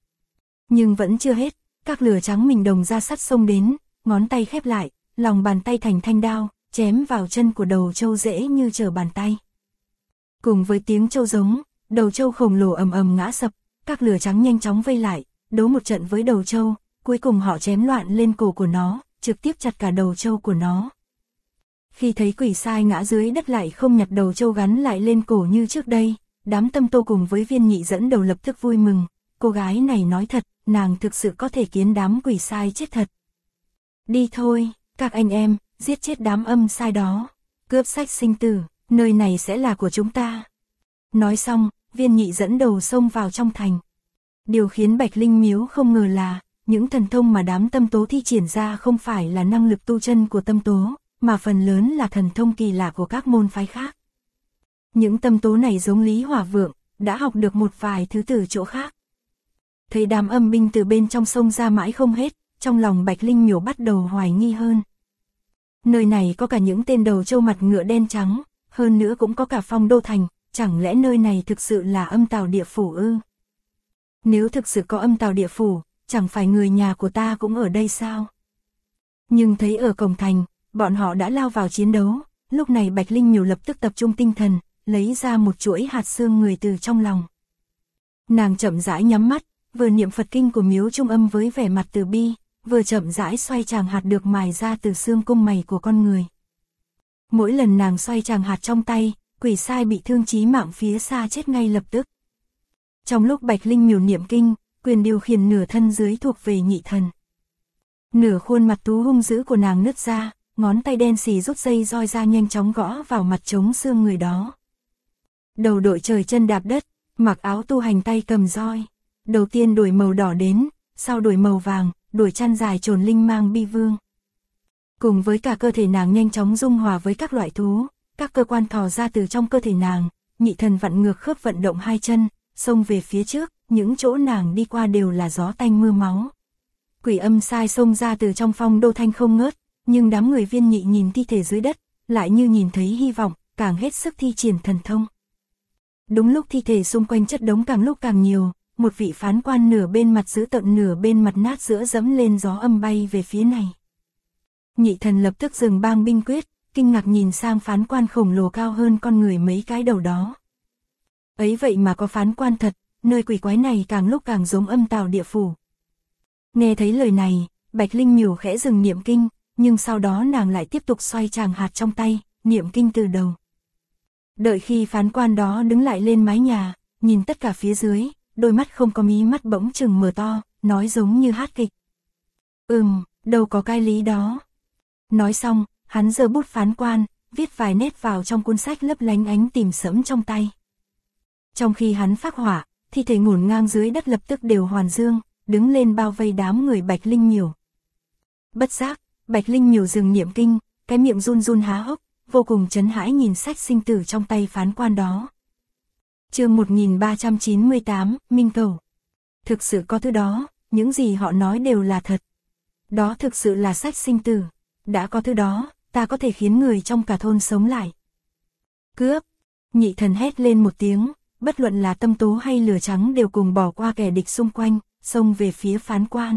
Nhưng vẫn chưa hết, các lửa trắng mình đồng da sắt xông đến, ngón tay khép lại, lòng bàn tay thành thanh đao, chém vào chân của đầu trâu dễ như trở bàn tay. Cùng với tiếng trâu giống, đầu trâu khổng lồ ầm ầm ngã sập, các lửa trắng nhanh chóng vây lại, đấu một trận với đầu trâu, cuối cùng họ chém loạn lên cổ của nó, trực tiếp chặt cả đầu trâu của nó. Khi thấy quỷ sai ngã dưới đất lại không nhặt đầu trâu gắn lại lên cổ như trước đây, đám tâm tô cùng với Viên Nhị dẫn đầu lập tức vui mừng, cô gái này nói thật, nàng thực sự có thể khiến đám quỷ sai chết thật. Đi thôi, các anh em, giết chết đám âm sai đó, cướp sách sinh tử, nơi này sẽ là của chúng ta. Nói xong, Viên Nhị dẫn đầu xông vào trong thành. Điều khiến Bạch Linh Miếu không ngờ là, những thần thông mà đám tâm tố thi triển ra không phải là năng lực tu chân của tâm tố, mà phần lớn là thần thông kỳ lạ của các môn phái khác. Những tâm tố này giống Lý Hỏa Vượng, đã học được một vài thứ từ chỗ khác. Thấy đám âm binh từ bên trong sông ra mãi không hết, trong lòng Bạch Linh Miểu bắt đầu hoài nghi hơn. Nơi này có cả những tên đầu trâu mặt ngựa đen trắng, hơn nữa cũng có cả Phong Đô Thành, chẳng lẽ nơi này thực sự là âm tào địa phủ ư? Nếu thực sự có âm tào địa phủ, chẳng phải người nhà của ta cũng ở đây sao? Nhưng thấy ở cổng thành, bọn họ đã lao vào chiến đấu, lúc này Bạch Linh Miểu lập tức tập trung tinh thần, lấy ra một chuỗi hạt xương người từ trong lòng. Nàng chậm rãi nhắm mắt, vừa niệm Phật kinh của Miếu Trung Âm với vẻ mặt từ bi, vừa chậm rãi xoay tràng hạt được mài ra từ xương cung mày của con người. Mỗi lần nàng xoay tràng hạt trong tay, quỷ sai bị thương chí mạng phía xa chết ngay lập tức. Trong lúc Bạch Linh Miểu niệm kinh, quyền điều khiển nửa thân dưới thuộc về Nhị Thần. Nửa khuôn mặt tú hung dữ của nàng nứt ra, ngón tay đen xì rút dây roi ra nhanh chóng gõ vào mặt trống xương người đó. Đầu đội trời chân đạp đất, mặc áo tu hành tay cầm roi. Đầu tiên đổi màu đỏ đến, sau đổi màu vàng, đổi chăn dài trồn linh mang bi vương. Cùng với cả cơ thể nàng nhanh chóng dung hòa với các loại thú, các cơ quan thò ra từ trong cơ thể nàng, Nhị Thần vặn ngược khớp vận động hai chân, xông về phía trước, những chỗ nàng đi qua đều là gió tanh mưa máu. Quỷ âm sai xông ra từ trong Phong Đô Thanh không ngớt, nhưng đám người Viên Nhị nhìn thi thể dưới đất, lại như nhìn thấy hy vọng, càng hết sức thi triển thần thông. Đúng lúc thi thể xung quanh chất đống càng lúc càng nhiều, một vị phán quan nửa bên mặt dữ tợn nửa bên mặt nát giữa dẫm lên gió âm bay về phía này. Nhị Thần lập tức dừng bang binh quyết, kinh ngạc nhìn sang phán quan khổng lồ cao hơn con người mấy cái đầu đó. Ấy vậy mà có phán quan thật, nơi quỷ quái này càng lúc càng giống âm tào địa phủ. Nghe thấy lời này, Bạch Linh Miểu khẽ dừng niệm kinh, nhưng sau đó nàng lại tiếp tục xoay tràng hạt trong tay, niệm kinh từ đầu. Đợi khi phán quan đó đứng lại lên mái nhà, nhìn tất cả phía dưới, đôi mắt không có mí mắt bỗng chừng mở to, nói giống như hát kịch. Đâu có cái lý đó. Nói xong, hắn giơ bút phán quan, viết vài nét vào trong cuốn sách lấp lánh ánh tìm sẫm trong tay. Trong khi hắn phác họa, thi thể ngổn ngang dưới đất lập tức đều hoàn dương, đứng lên bao vây đám người Bạch Linh Miểu. Bất giác, Bạch Linh Miểu dừng niệm kinh, cái miệng run run há hốc, vô cùng chấn hãi nhìn sách sinh tử trong tay phán quan đó. Chương 1398, Minh Cầu. Thực sự có thứ đó, những gì họ nói đều là thật. Đó thực sự là sách sinh tử. Đã có thứ đó, ta có thể khiến người trong cả thôn sống lại. Cướp! Nhị thần hét lên một tiếng, bất luận là Tâm Tố hay Lửa Trắng đều cùng bỏ qua kẻ địch xung quanh, xông về phía phán quan.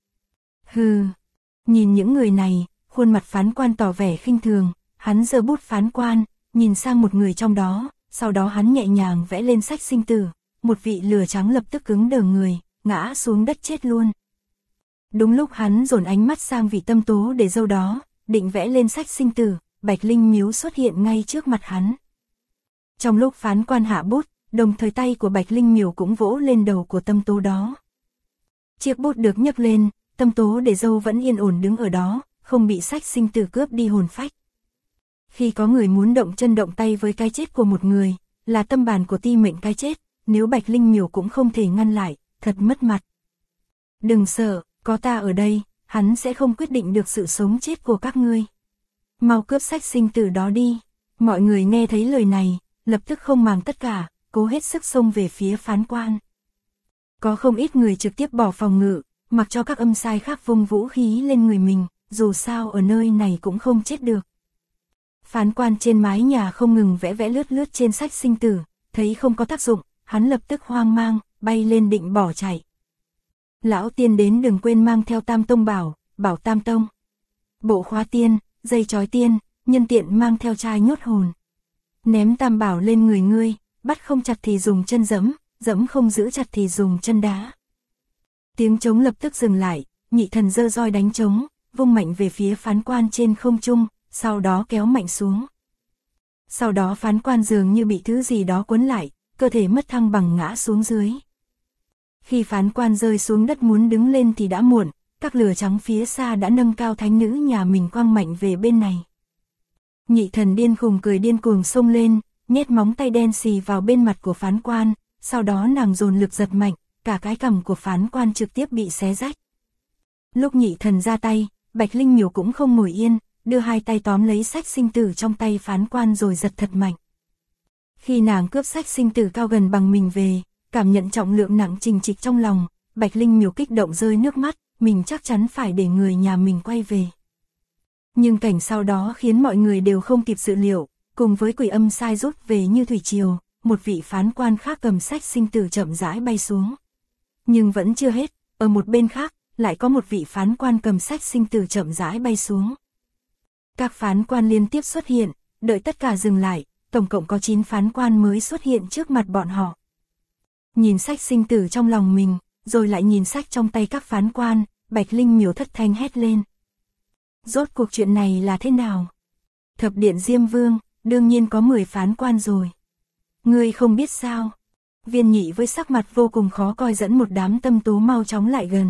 Hừ! Nhìn những người này, khuôn mặt phán quan tỏ vẻ khinh thường, hắn giơ bút phán quan, nhìn sang một người trong đó, sau đó hắn nhẹ nhàng vẽ lên sách sinh tử, một vị Lửa Trắng lập tức cứng đờ người, ngã xuống đất chết luôn. Đúng lúc hắn dồn ánh mắt sang vị Tâm Tố để dâu đó, định vẽ lên sách sinh tử, Bạch Linh Miếu xuất hiện ngay trước mặt hắn. Trong lúc phán quan hạ bút, đồng thời tay của Bạch Linh Miểu cũng vỗ lên đầu của Tâm Tố đó. Chiếc bút được nhấc lên, Tâm Tố để dâu vẫn yên ổn đứng ở đó, không bị sách sinh tử cướp đi hồn phách. Khi có người muốn động chân động tay với cái chết của một người, là tâm bàn của ti mệnh cái chết, nếu Bạch Linh Miểu cũng không thể ngăn lại, thật mất mặt. Đừng sợ, có ta ở đây, hắn sẽ không quyết định được sự sống chết của các ngươi. Mau cướp sách sinh tử đó đi. Mọi người nghe thấy lời này, lập tức không màng tất cả, cố hết sức xông về phía phán quan. Có không ít người trực tiếp bỏ phòng ngự, mặc cho các âm sai khác vung vũ khí lên người mình, dù sao ở nơi này cũng không chết được. Phán quan trên mái nhà không ngừng vẽ vẽ lướt lướt trên sách sinh tử, thấy không có tác dụng, hắn lập tức hoang mang, bay lên định bỏ chạy. Lão tiên đến đừng quên mang theo Tam Tông bảo Tam Tông. Bộ khóa tiên, dây chói tiên, nhân tiện mang theo chai nhốt hồn. Ném tam bảo lên người ngươi, bắt không chặt thì dùng chân giẫm, giẫm không giữ chặt thì dùng chân đá. Tiếng trống lập tức dừng lại, nhị thần giơ roi đánh trống, vung mạnh về phía phán quan trên không trung, sau đó kéo mạnh xuống. Sau đó phán quan dường như bị thứ gì đó cuốn lại, cơ thể mất thăng bằng ngã xuống dưới. Khi phán quan rơi xuống đất muốn đứng lên thì đã muộn, các Lửa Trắng phía xa đã nâng cao thánh nữ nhà mình quăng mạnh về bên này. Nhị thần điên khùng cười điên cuồng xông lên, nhét móng tay đen xì vào bên mặt của phán quan, sau đó nàng dồn lực giật mạnh, cả cái cằm của phán quan trực tiếp bị xé rách. Lúc nhị thần ra tay, Bạch Linh Miểu cũng không ngồi yên, đưa hai tay tóm lấy sách sinh tử trong tay phán quan rồi giật thật mạnh. Khi nàng cướp sách sinh tử cao gần bằng mình về, cảm nhận trọng lượng nặng trình trịch trong lòng, Bạch Linh Miểu kích động rơi nước mắt, mình chắc chắn phải để người nhà mình quay về. Nhưng cảnh sau đó khiến mọi người đều không kịp dự liệu, cùng với quỷ âm sai rút về như thủy triều, một vị phán quan khác cầm sách sinh tử chậm rãi bay xuống. Nhưng vẫn chưa hết, ở một bên khác, lại có một vị phán quan cầm sách sinh tử chậm rãi bay xuống. Các phán quan liên tiếp xuất hiện, đợi tất cả dừng lại, tổng cộng có 9 phán quan mới xuất hiện trước mặt bọn họ. Nhìn sách sinh tử trong lòng mình, rồi lại nhìn sách trong tay các phán quan, Bạch Linh Miểu thất thanh hét lên. Rốt cuộc chuyện này là thế nào? Thập điện Diêm Vương, đương nhiên có 10 phán quan rồi. Ngươi không biết sao? Viên Nhị với sắc mặt vô cùng khó coi dẫn một đám Tâm Tố mau chóng lại gần.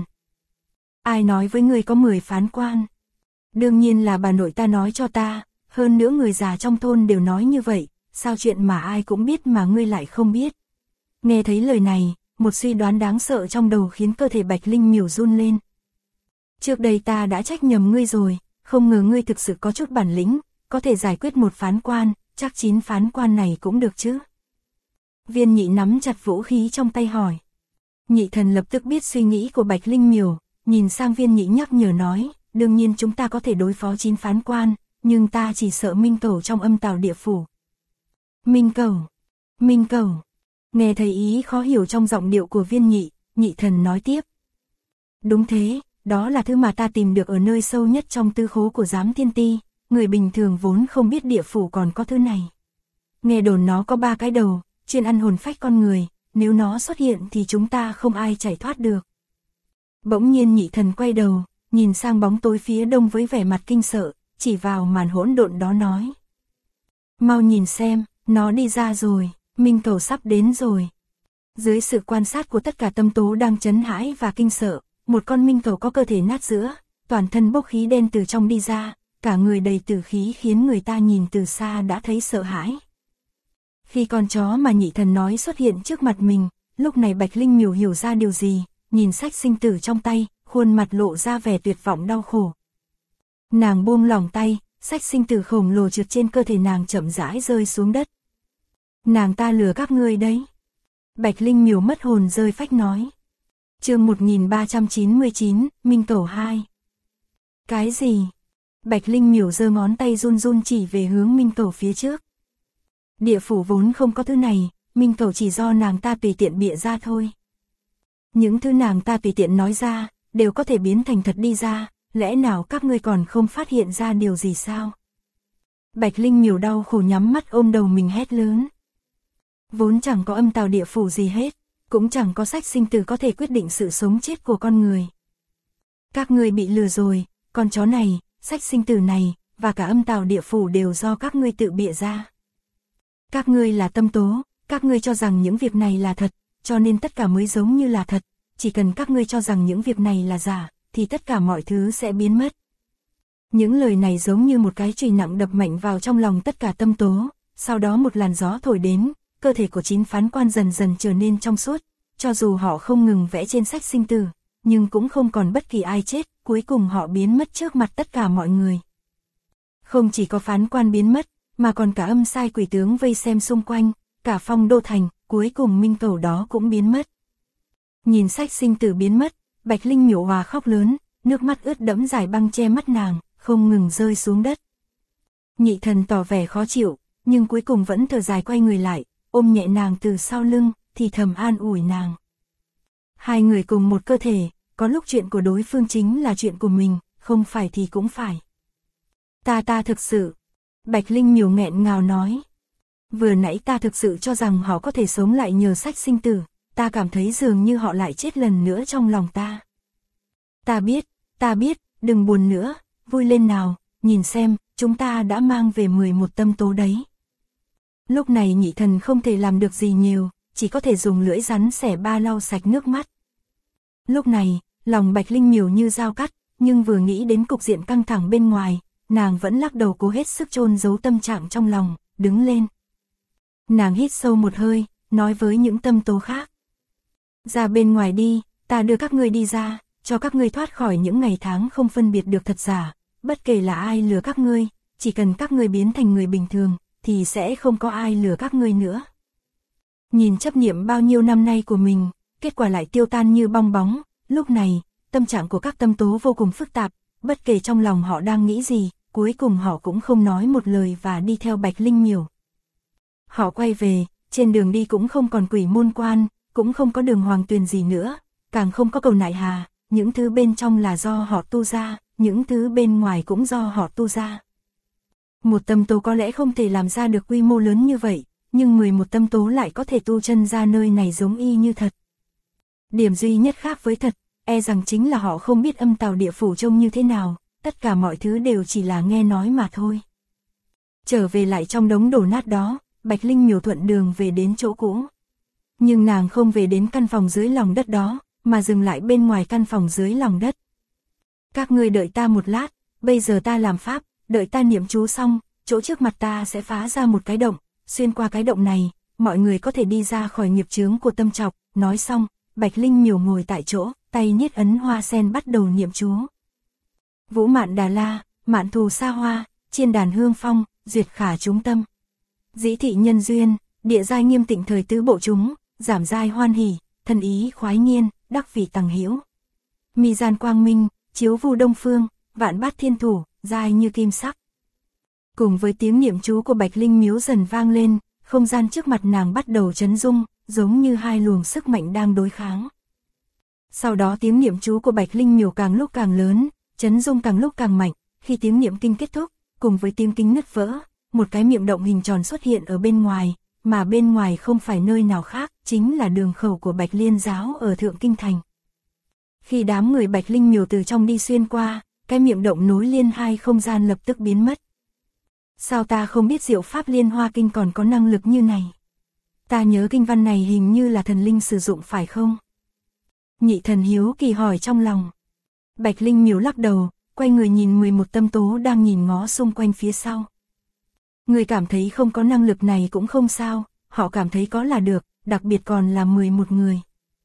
Ai nói với ngươi có 10 phán quan? Đương nhiên là bà nội ta nói cho ta, hơn nữa người già trong thôn đều nói như vậy, sao chuyện mà ai cũng biết mà ngươi lại không biết? Nghe thấy lời này, một suy đoán đáng sợ trong đầu khiến cơ thể Bạch Linh Miểu run lên. Trước đây ta đã trách nhầm ngươi rồi, không ngờ ngươi thực sự có chút bản lĩnh, có thể giải quyết một phán quan, chắc 9 phán quan này cũng được chứ. Viên Nhị nắm chặt vũ khí trong tay hỏi. Nhị thần lập tức biết suy nghĩ của Bạch Linh Miểu, nhìn sang Viên Nhị nhắc nhở nói, đương nhiên chúng ta có thể đối phó 9 phán quan, nhưng ta chỉ sợ Minh Cầu trong âm tào địa phủ. Minh Cầu, Minh Cầu. Nghe thấy ý khó hiểu trong giọng điệu của Viên Nhị, nhị thần nói tiếp. Đúng thế, đó là thứ mà ta tìm được ở nơi sâu nhất trong tư khố của Giám Thiên Ti, người bình thường vốn không biết địa phủ còn có thứ này. Nghe đồn nó có 3 cái đầu, chuyên ăn hồn phách con người, nếu nó xuất hiện thì chúng ta không ai chạy thoát được. Bỗng nhiên nhị thần quay đầu, nhìn sang bóng tối phía đông với vẻ mặt kinh sợ, chỉ vào màn hỗn độn đó nói. Mau nhìn xem, nó đi ra rồi. Minh Cầu sắp đến rồi. Dưới sự quan sát của tất cả Tâm Tố đang chấn hãi và kinh sợ, một con Minh Cầu có cơ thể nát giữa, toàn thân bốc khí đen từ trong đi ra, cả người đầy tử khí khiến người ta nhìn từ xa đã thấy sợ hãi. Khi con chó mà nhị thần nói xuất hiện trước mặt mình, lúc này Bạch Linh Miểu hiểu ra điều gì, nhìn sách sinh tử trong tay, khuôn mặt lộ ra vẻ tuyệt vọng đau khổ. Nàng buông lỏng tay, sách sinh tử khổng lồ trượt trên cơ thể nàng chậm rãi rơi xuống đất. Nàng ta lừa các ngươi đấy, Bạch Linh Miểu mất hồn rơi phách nói. Chương 1399, Minh Cẩu 2. Cái gì? Bạch Linh Miểu giơ ngón tay run run chỉ về hướng Minh Cẩu phía trước. Địa phủ vốn không có thứ này, Minh Cẩu chỉ do nàng ta tùy tiện bịa ra thôi. Những thứ nàng ta tùy tiện nói ra, đều có thể biến thành thật đi ra, lẽ nào các ngươi còn không phát hiện ra điều gì sao? Bạch Linh Miểu đau khổ nhắm mắt ôm đầu mình hét lớn. Vốn chẳng có âm tào địa phủ gì hết, cũng chẳng có sách sinh tử có thể quyết định sự sống chết của con người. Các ngươi bị lừa rồi, con chó này, sách sinh tử này, và cả âm tào địa phủ đều do các ngươi tự bịa ra. Các ngươi là tâm tố, các ngươi cho rằng những việc này là thật, cho nên tất cả mới giống như là thật, chỉ cần các ngươi cho rằng những việc này là giả, thì tất cả mọi thứ sẽ biến mất. Những lời này giống như một cái chùy nặng đập mạnh vào trong lòng tất cả tâm tố, sau đó một làn gió thổi đến, cơ thể của 9 phán quan dần dần trở nên trong suốt, cho dù họ không ngừng vẽ trên sách sinh tử, nhưng cũng không còn bất kỳ ai chết, cuối cùng họ biến mất trước mặt tất cả mọi người. Không chỉ có phán quan biến mất, mà còn cả âm sai quỷ tướng vây xem xung quanh, cả Phong Đô Thành, cuối cùng Minh Cẩu đó cũng biến mất. Nhìn sách sinh tử biến mất, Bạch Linh Miểu hòa khóc lớn, nước mắt ướt đẫm dải băng che mắt nàng, không ngừng rơi xuống đất. Nhị Thần tỏ vẻ khó chịu, nhưng cuối cùng vẫn thở dài quay người lại, ôm nhẹ nàng từ sau lưng, thì thầm an ủi nàng. Hai người cùng một cơ thể, có lúc chuyện của đối phương chính là chuyện của mình, không phải thì cũng phải. Ta thực sự, Bạch Linh Miểu nghẹn ngào nói. Vừa nãy ta thực sự cho rằng họ có thể sống lại nhờ sách sinh tử, ta cảm thấy dường như họ lại chết lần nữa trong lòng ta. Ta biết, đừng buồn nữa, vui lên nào, nhìn xem, chúng ta đã mang về 11 tâm tố đấy. Lúc này Nhị Thần không thể làm được gì nhiều, chỉ có thể dùng lưỡi rắn xẻ ba lau sạch nước mắt. Lúc này, lòng Bạch Linh Miểu như dao cắt, nhưng vừa nghĩ đến cục diện căng thẳng bên ngoài, nàng vẫn lắc đầu cố hết sức chôn giấu tâm trạng trong lòng, đứng lên. Nàng hít sâu một hơi, nói với những tâm tố khác. Ra bên ngoài đi, ta đưa các ngươi đi ra, cho các ngươi thoát khỏi những ngày tháng không phân biệt được thật giả, bất kể là ai lừa các ngươi, chỉ cần các ngươi biến thành người bình thường, thì sẽ không có ai lừa các ngươi nữa. Nhìn chấp niệm bao nhiêu năm nay của mình, kết quả lại tiêu tan như bong bóng, lúc này, tâm trạng của các tâm tố vô cùng phức tạp, bất kể trong lòng họ đang nghĩ gì, cuối cùng họ cũng không nói một lời và đi theo Bạch Linh Miểu. Họ quay về, trên đường đi cũng không còn quỷ môn quan, cũng không có đường hoàng tuyền gì nữa, càng không có cầu nại hà, những thứ bên trong là do họ tu ra, những thứ bên ngoài cũng do họ tu ra. Một tâm tố có lẽ không thể làm ra được quy mô lớn như vậy, nhưng 11 tâm tố lại có thể tu chân ra nơi này giống y như thật. Điểm duy nhất khác với thật, e rằng chính là họ không biết âm tào địa phủ trông như thế nào, tất cả mọi thứ đều chỉ là nghe nói mà thôi. Trở về lại trong đống đổ nát đó, Bạch Linh Miểu thuận đường về đến chỗ cũ. Nhưng nàng không về đến căn phòng dưới lòng đất đó, mà dừng lại bên ngoài căn phòng dưới lòng đất. Các ngươi đợi ta một lát, bây giờ ta làm pháp, đợi ta niệm chú xong, chỗ trước mặt ta sẽ phá ra một cái động, xuyên qua cái động này, mọi người có thể đi ra khỏi nghiệp chướng của tâm trọc. Nói xong, Bạch Linh Miểu ngồi tại chỗ, tay niết ấn hoa sen bắt đầu niệm chú. Vũ mạn đà la, mạn thù sa hoa, chiên đàn hương phong, duyệt khả chúng tâm. Dĩ thị nhân duyên, địa giai nghiêm tịnh thời tứ bộ chúng, giảm giai hoan hỷ, thân ý khoái nhiên, đắc vị tằng hiếu. Mi gian quang minh, chiếu vu đông phương, vạn bát thiên thủ, giai như kim sắc. Cùng với tiếng niệm chú của Bạch Linh Miếu dần vang lên, không gian trước mặt nàng bắt đầu chấn rung, giống như hai luồng sức mạnh đang đối kháng. Sau đó tiếng niệm chú của Bạch Linh Miểu càng lúc càng lớn, chấn rung càng lúc càng mạnh, khi tiếng niệm kinh kết thúc, cùng với tiếng kinh nứt vỡ, một cái miệng động hình tròn xuất hiện ở bên ngoài, mà bên ngoài không phải nơi nào khác, chính là đường khẩu của Bạch Liên giáo ở Thượng Kinh Thành. Khi đám người Bạch Linh Miểu từ trong đi xuyên qua, cái miệng động nối liên hai không gian lập tức biến mất. Sao ta không biết diệu pháp Liên Hoa Kinh còn có năng lực như này? Ta nhớ kinh văn này hình như là thần linh sử dụng phải không? Nhị Thần hiếu kỳ hỏi trong lòng. Bạch Linh Miểu lắc đầu, quay người nhìn 11 tâm tố đang nhìn ngó xung quanh phía sau. Người cảm thấy không có năng lực này cũng không sao, họ cảm thấy có là được, đặc biệt còn là 11 người.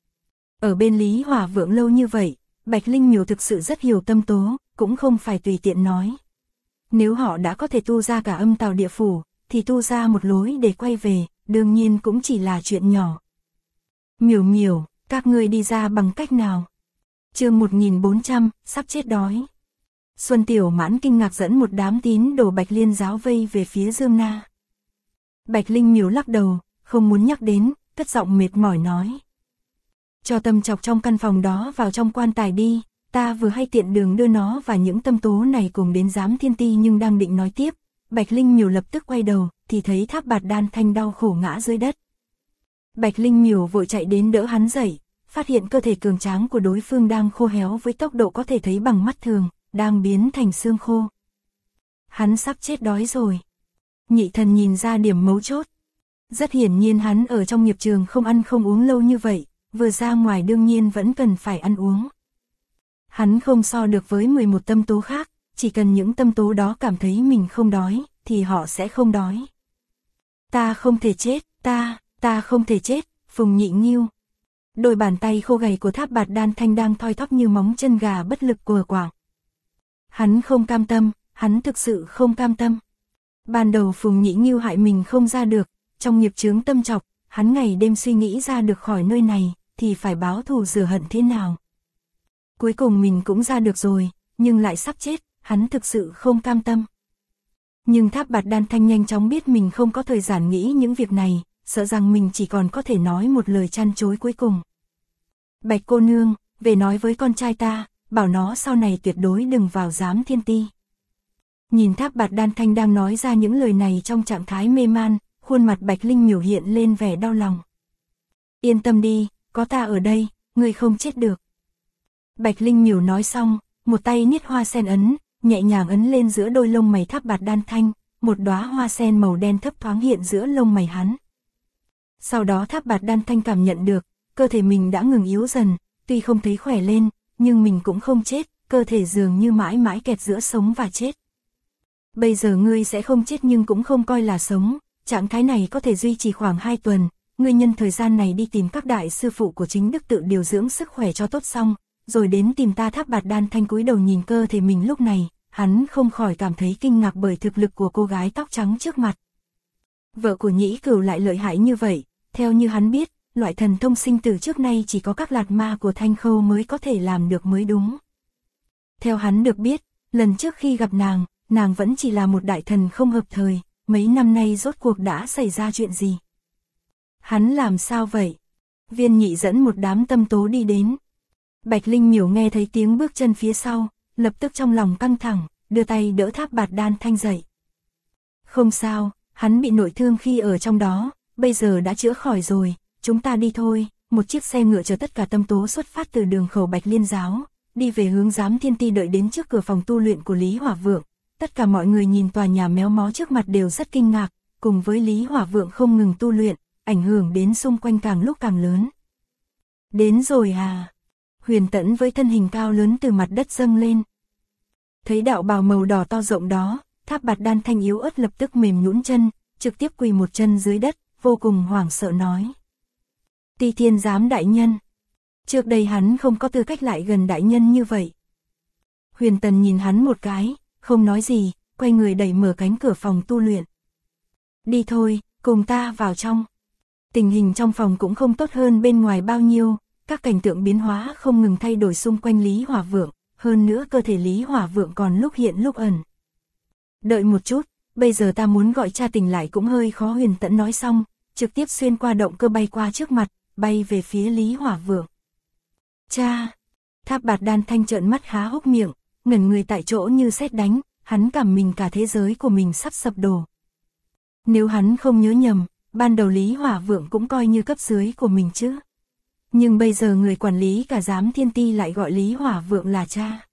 Ở bên Lý Hỏa Vượng lâu như vậy, Bạch Linh Miểu thực sự rất hiểu tâm tố, cũng không phải tùy tiện nói. Nếu họ đã có thể tu ra cả âm tào địa phủ, thì tu ra một lối để quay về, đương nhiên cũng chỉ là chuyện nhỏ. Miểu miểu, các ngươi đi ra bằng cách nào? Chương 1400, sắp chết đói. Xuân Tiểu Mãn kinh ngạc dẫn một đám tín đồ Bạch Liên giáo vây về phía Dương Na. Bạch Linh Miểu lắc đầu, không muốn nhắc đến, cất giọng mệt mỏi nói. Cho Tâm Chọc trong căn phòng đó vào trong quan tài đi, ta vừa hay tiện đường đưa nó và những tâm tố này cùng đến Giám Thiên Ti nhưng đang định nói tiếp. Bạch Linh Miểu lập tức quay đầu, thì thấy Tháp Bạt Đan Thanh đau khổ ngã dưới đất. Bạch Linh Miểu vội chạy đến đỡ hắn dậy, phát hiện cơ thể cường tráng của đối phương đang khô héo với tốc độ có thể thấy bằng mắt thường, đang biến thành xương khô. Hắn sắp chết đói rồi. Nhị Thần nhìn ra điểm mấu chốt. Rất hiển nhiên hắn ở trong nghiệp trường không ăn không uống lâu như vậy, vừa ra ngoài đương nhiên vẫn cần phải ăn uống. Hắn không so được với 11 tâm tố khác, chỉ cần những tâm tố đó cảm thấy mình không đói, thì họ sẽ không đói. Ta không thể chết, ta không thể chết, Phùng Nhị Nghiêu. Đôi bàn tay khô gầy của Tháp Bạt Đan Thanh đang thoi thóp như móng chân gà bất lực quờ quạng. Hắn không cam tâm, hắn thực sự không cam tâm. Ban đầu Phùng Nhị Nghiêu hại mình không ra được, trong nghiệp chướng Tâm Chọc, hắn ngày đêm suy nghĩ ra được khỏi nơi này, thì phải báo thù rửa hận thế nào. Cuối cùng mình cũng ra được rồi, nhưng lại sắp chết, hắn thực sự không cam tâm. Nhưng Tháp Bạt Đan Thanh nhanh chóng biết mình không có thời gian nghĩ những việc này, sợ rằng mình chỉ còn có thể nói một lời chăn chối cuối cùng. Bạch cô nương, về nói với con trai ta, bảo nó sau này tuyệt đối đừng vào Giám Thiên Ti. Nhìn Tháp Bạt Đan Thanh đang nói ra những lời này trong trạng thái mê man, khuôn mặt Bạch Linh Miểu hiện lên vẻ đau lòng. Yên tâm đi, có ta ở đây, ngươi không chết được. Bạch Linh Miểu nói xong, một tay niết hoa sen ấn, nhẹ nhàng ấn lên giữa đôi lông mày Tháp Bạt Đan Thanh, một đóa hoa sen màu đen thấp thoáng hiện giữa lông mày hắn. Sau đó Tháp Bạt Đan Thanh cảm nhận được, cơ thể mình đã ngừng yếu dần, tuy không thấy khỏe lên, nhưng mình cũng không chết, cơ thể dường như mãi mãi kẹt giữa sống và chết. Bây giờ ngươi sẽ không chết nhưng cũng không coi là sống, trạng thái này có thể duy trì khoảng 2 tuần, ngươi nhân thời gian này đi tìm các đại sư phụ của chính đức tự điều dưỡng sức khỏe cho tốt xong, rồi đến tìm ta. Tháp Bạt Đan Thanh cúi đầu nhìn cơ thể mình lúc này, hắn không khỏi cảm thấy kinh ngạc bởi thực lực của cô gái tóc trắng trước mặt. Vợ của Nhĩ Cửu lại lợi hại như vậy, theo như hắn biết, loại thần thông sinh tử trước nay chỉ có các lạt ma của Thanh Khâu mới có thể làm được mới đúng. Theo hắn được biết, lần trước khi gặp nàng vẫn chỉ là một đại thần không hợp thời, mấy năm nay rốt cuộc đã xảy ra chuyện gì? Hắn làm sao vậy? Viên Nhị dẫn một đám tâm tố đi đến. Bạch Linh Miểu nghe thấy tiếng bước chân phía sau, lập tức trong lòng căng thẳng, đưa tay đỡ Tháp Bạt Đan Thanh dậy. Không sao, hắn bị nội thương khi ở trong đó, bây giờ đã chữa khỏi rồi, chúng ta đi thôi. Một chiếc xe ngựa chở tất cả tâm tố xuất phát từ đường khẩu Bạch Liên giáo, đi về hướng Giám Thiên Ti. Đợi đến trước cửa phòng tu luyện của Lý Hỏa Vượng, tất cả mọi người nhìn tòa nhà méo mó trước mặt đều rất kinh ngạc, cùng với Lý Hỏa Vượng không ngừng tu luyện, ảnh hưởng đến xung quanh càng lúc càng lớn. Đến rồi à? Huyền Tẫn với thân hình cao lớn từ mặt đất dâng lên. Thấy đạo bào màu đỏ to rộng đó, Tháp Bạt Đan Thanh yếu ớt lập tức mềm nhũn chân, trực tiếp quỳ một chân dưới đất, vô cùng hoảng sợ nói. Ti Thiên Giám đại nhân. Trước đây hắn không có tư cách lại gần đại nhân như vậy. Huyền Tần nhìn hắn một cái, không nói gì, quay người đẩy mở cánh cửa phòng tu luyện. Đi thôi, cùng ta vào trong. Tình hình trong phòng cũng không tốt hơn bên ngoài bao nhiêu, các cảnh tượng biến hóa không ngừng thay đổi xung quanh Lý Hỏa Vượng, hơn nữa cơ thể Lý Hỏa Vượng còn lúc hiện lúc ẩn. Đợi một chút, bây giờ ta muốn gọi cha tỉnh lại cũng hơi khó. Huyền Tẫn nói xong, trực tiếp xuyên qua động cơ bay qua trước mặt, bay về phía Lý Hỏa Vượng. Cha! Tháp Bạt Đan Thanh trợn mắt há hốc miệng, ngẩn người tại chỗ như sét đánh, hắn cảm mình cả thế giới của mình sắp sập đổ. Nếu hắn không nhớ nhầm, ban đầu Lý Hỏa Vượng cũng coi như cấp dưới của mình chứ. Nhưng bây giờ người quản lý cả Giám Thiên Ti lại gọi Lý Hỏa Vượng là cha.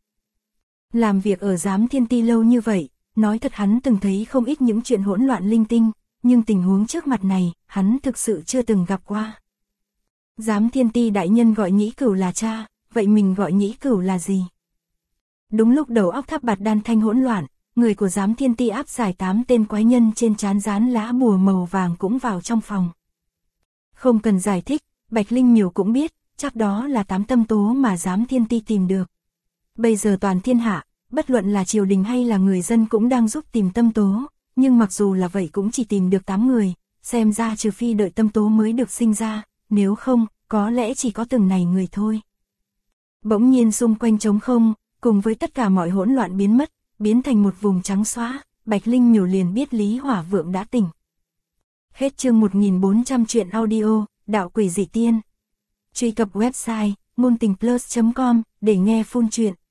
Làm việc ở Giám Thiên Ti lâu như vậy, nói thật hắn từng thấy không ít những chuyện hỗn loạn linh tinh, nhưng tình huống trước mặt này, hắn thực sự chưa từng gặp qua. Giám Thiên Ti đại nhân gọi Nhĩ Cửu là cha, vậy mình gọi Nhĩ Cửu là gì? Đúng lúc đầu óc Tháp Bạt Đan Thanh hỗn loạn, người của Giám Thiên Ti áp giải 8 tên quái nhân trên trán dán lá bùa màu vàng cũng vào trong phòng. Không cần giải thích, Bạch Linh Miểu cũng biết, chắc đó là 8 tâm tố mà Giám Thiên Ti tìm được. Bây giờ toàn thiên hạ, bất luận là triều đình hay là người dân cũng đang giúp tìm tâm tố, nhưng mặc dù là vậy cũng chỉ tìm được 8 người, xem ra trừ phi đợi tâm tố mới được sinh ra, nếu không, có lẽ chỉ có từng này người thôi. Bỗng nhiên xung quanh trống không, cùng với tất cả mọi hỗn loạn biến mất, biến thành một vùng trắng xóa, Bạch Linh Miểu liền biết Lý Hỏa Vượng đã tỉnh. Hết chương 1400 truyện audio, Đạo Quỷ Dị Tiên. Truy cập website multingplus.com để nghe full truyện.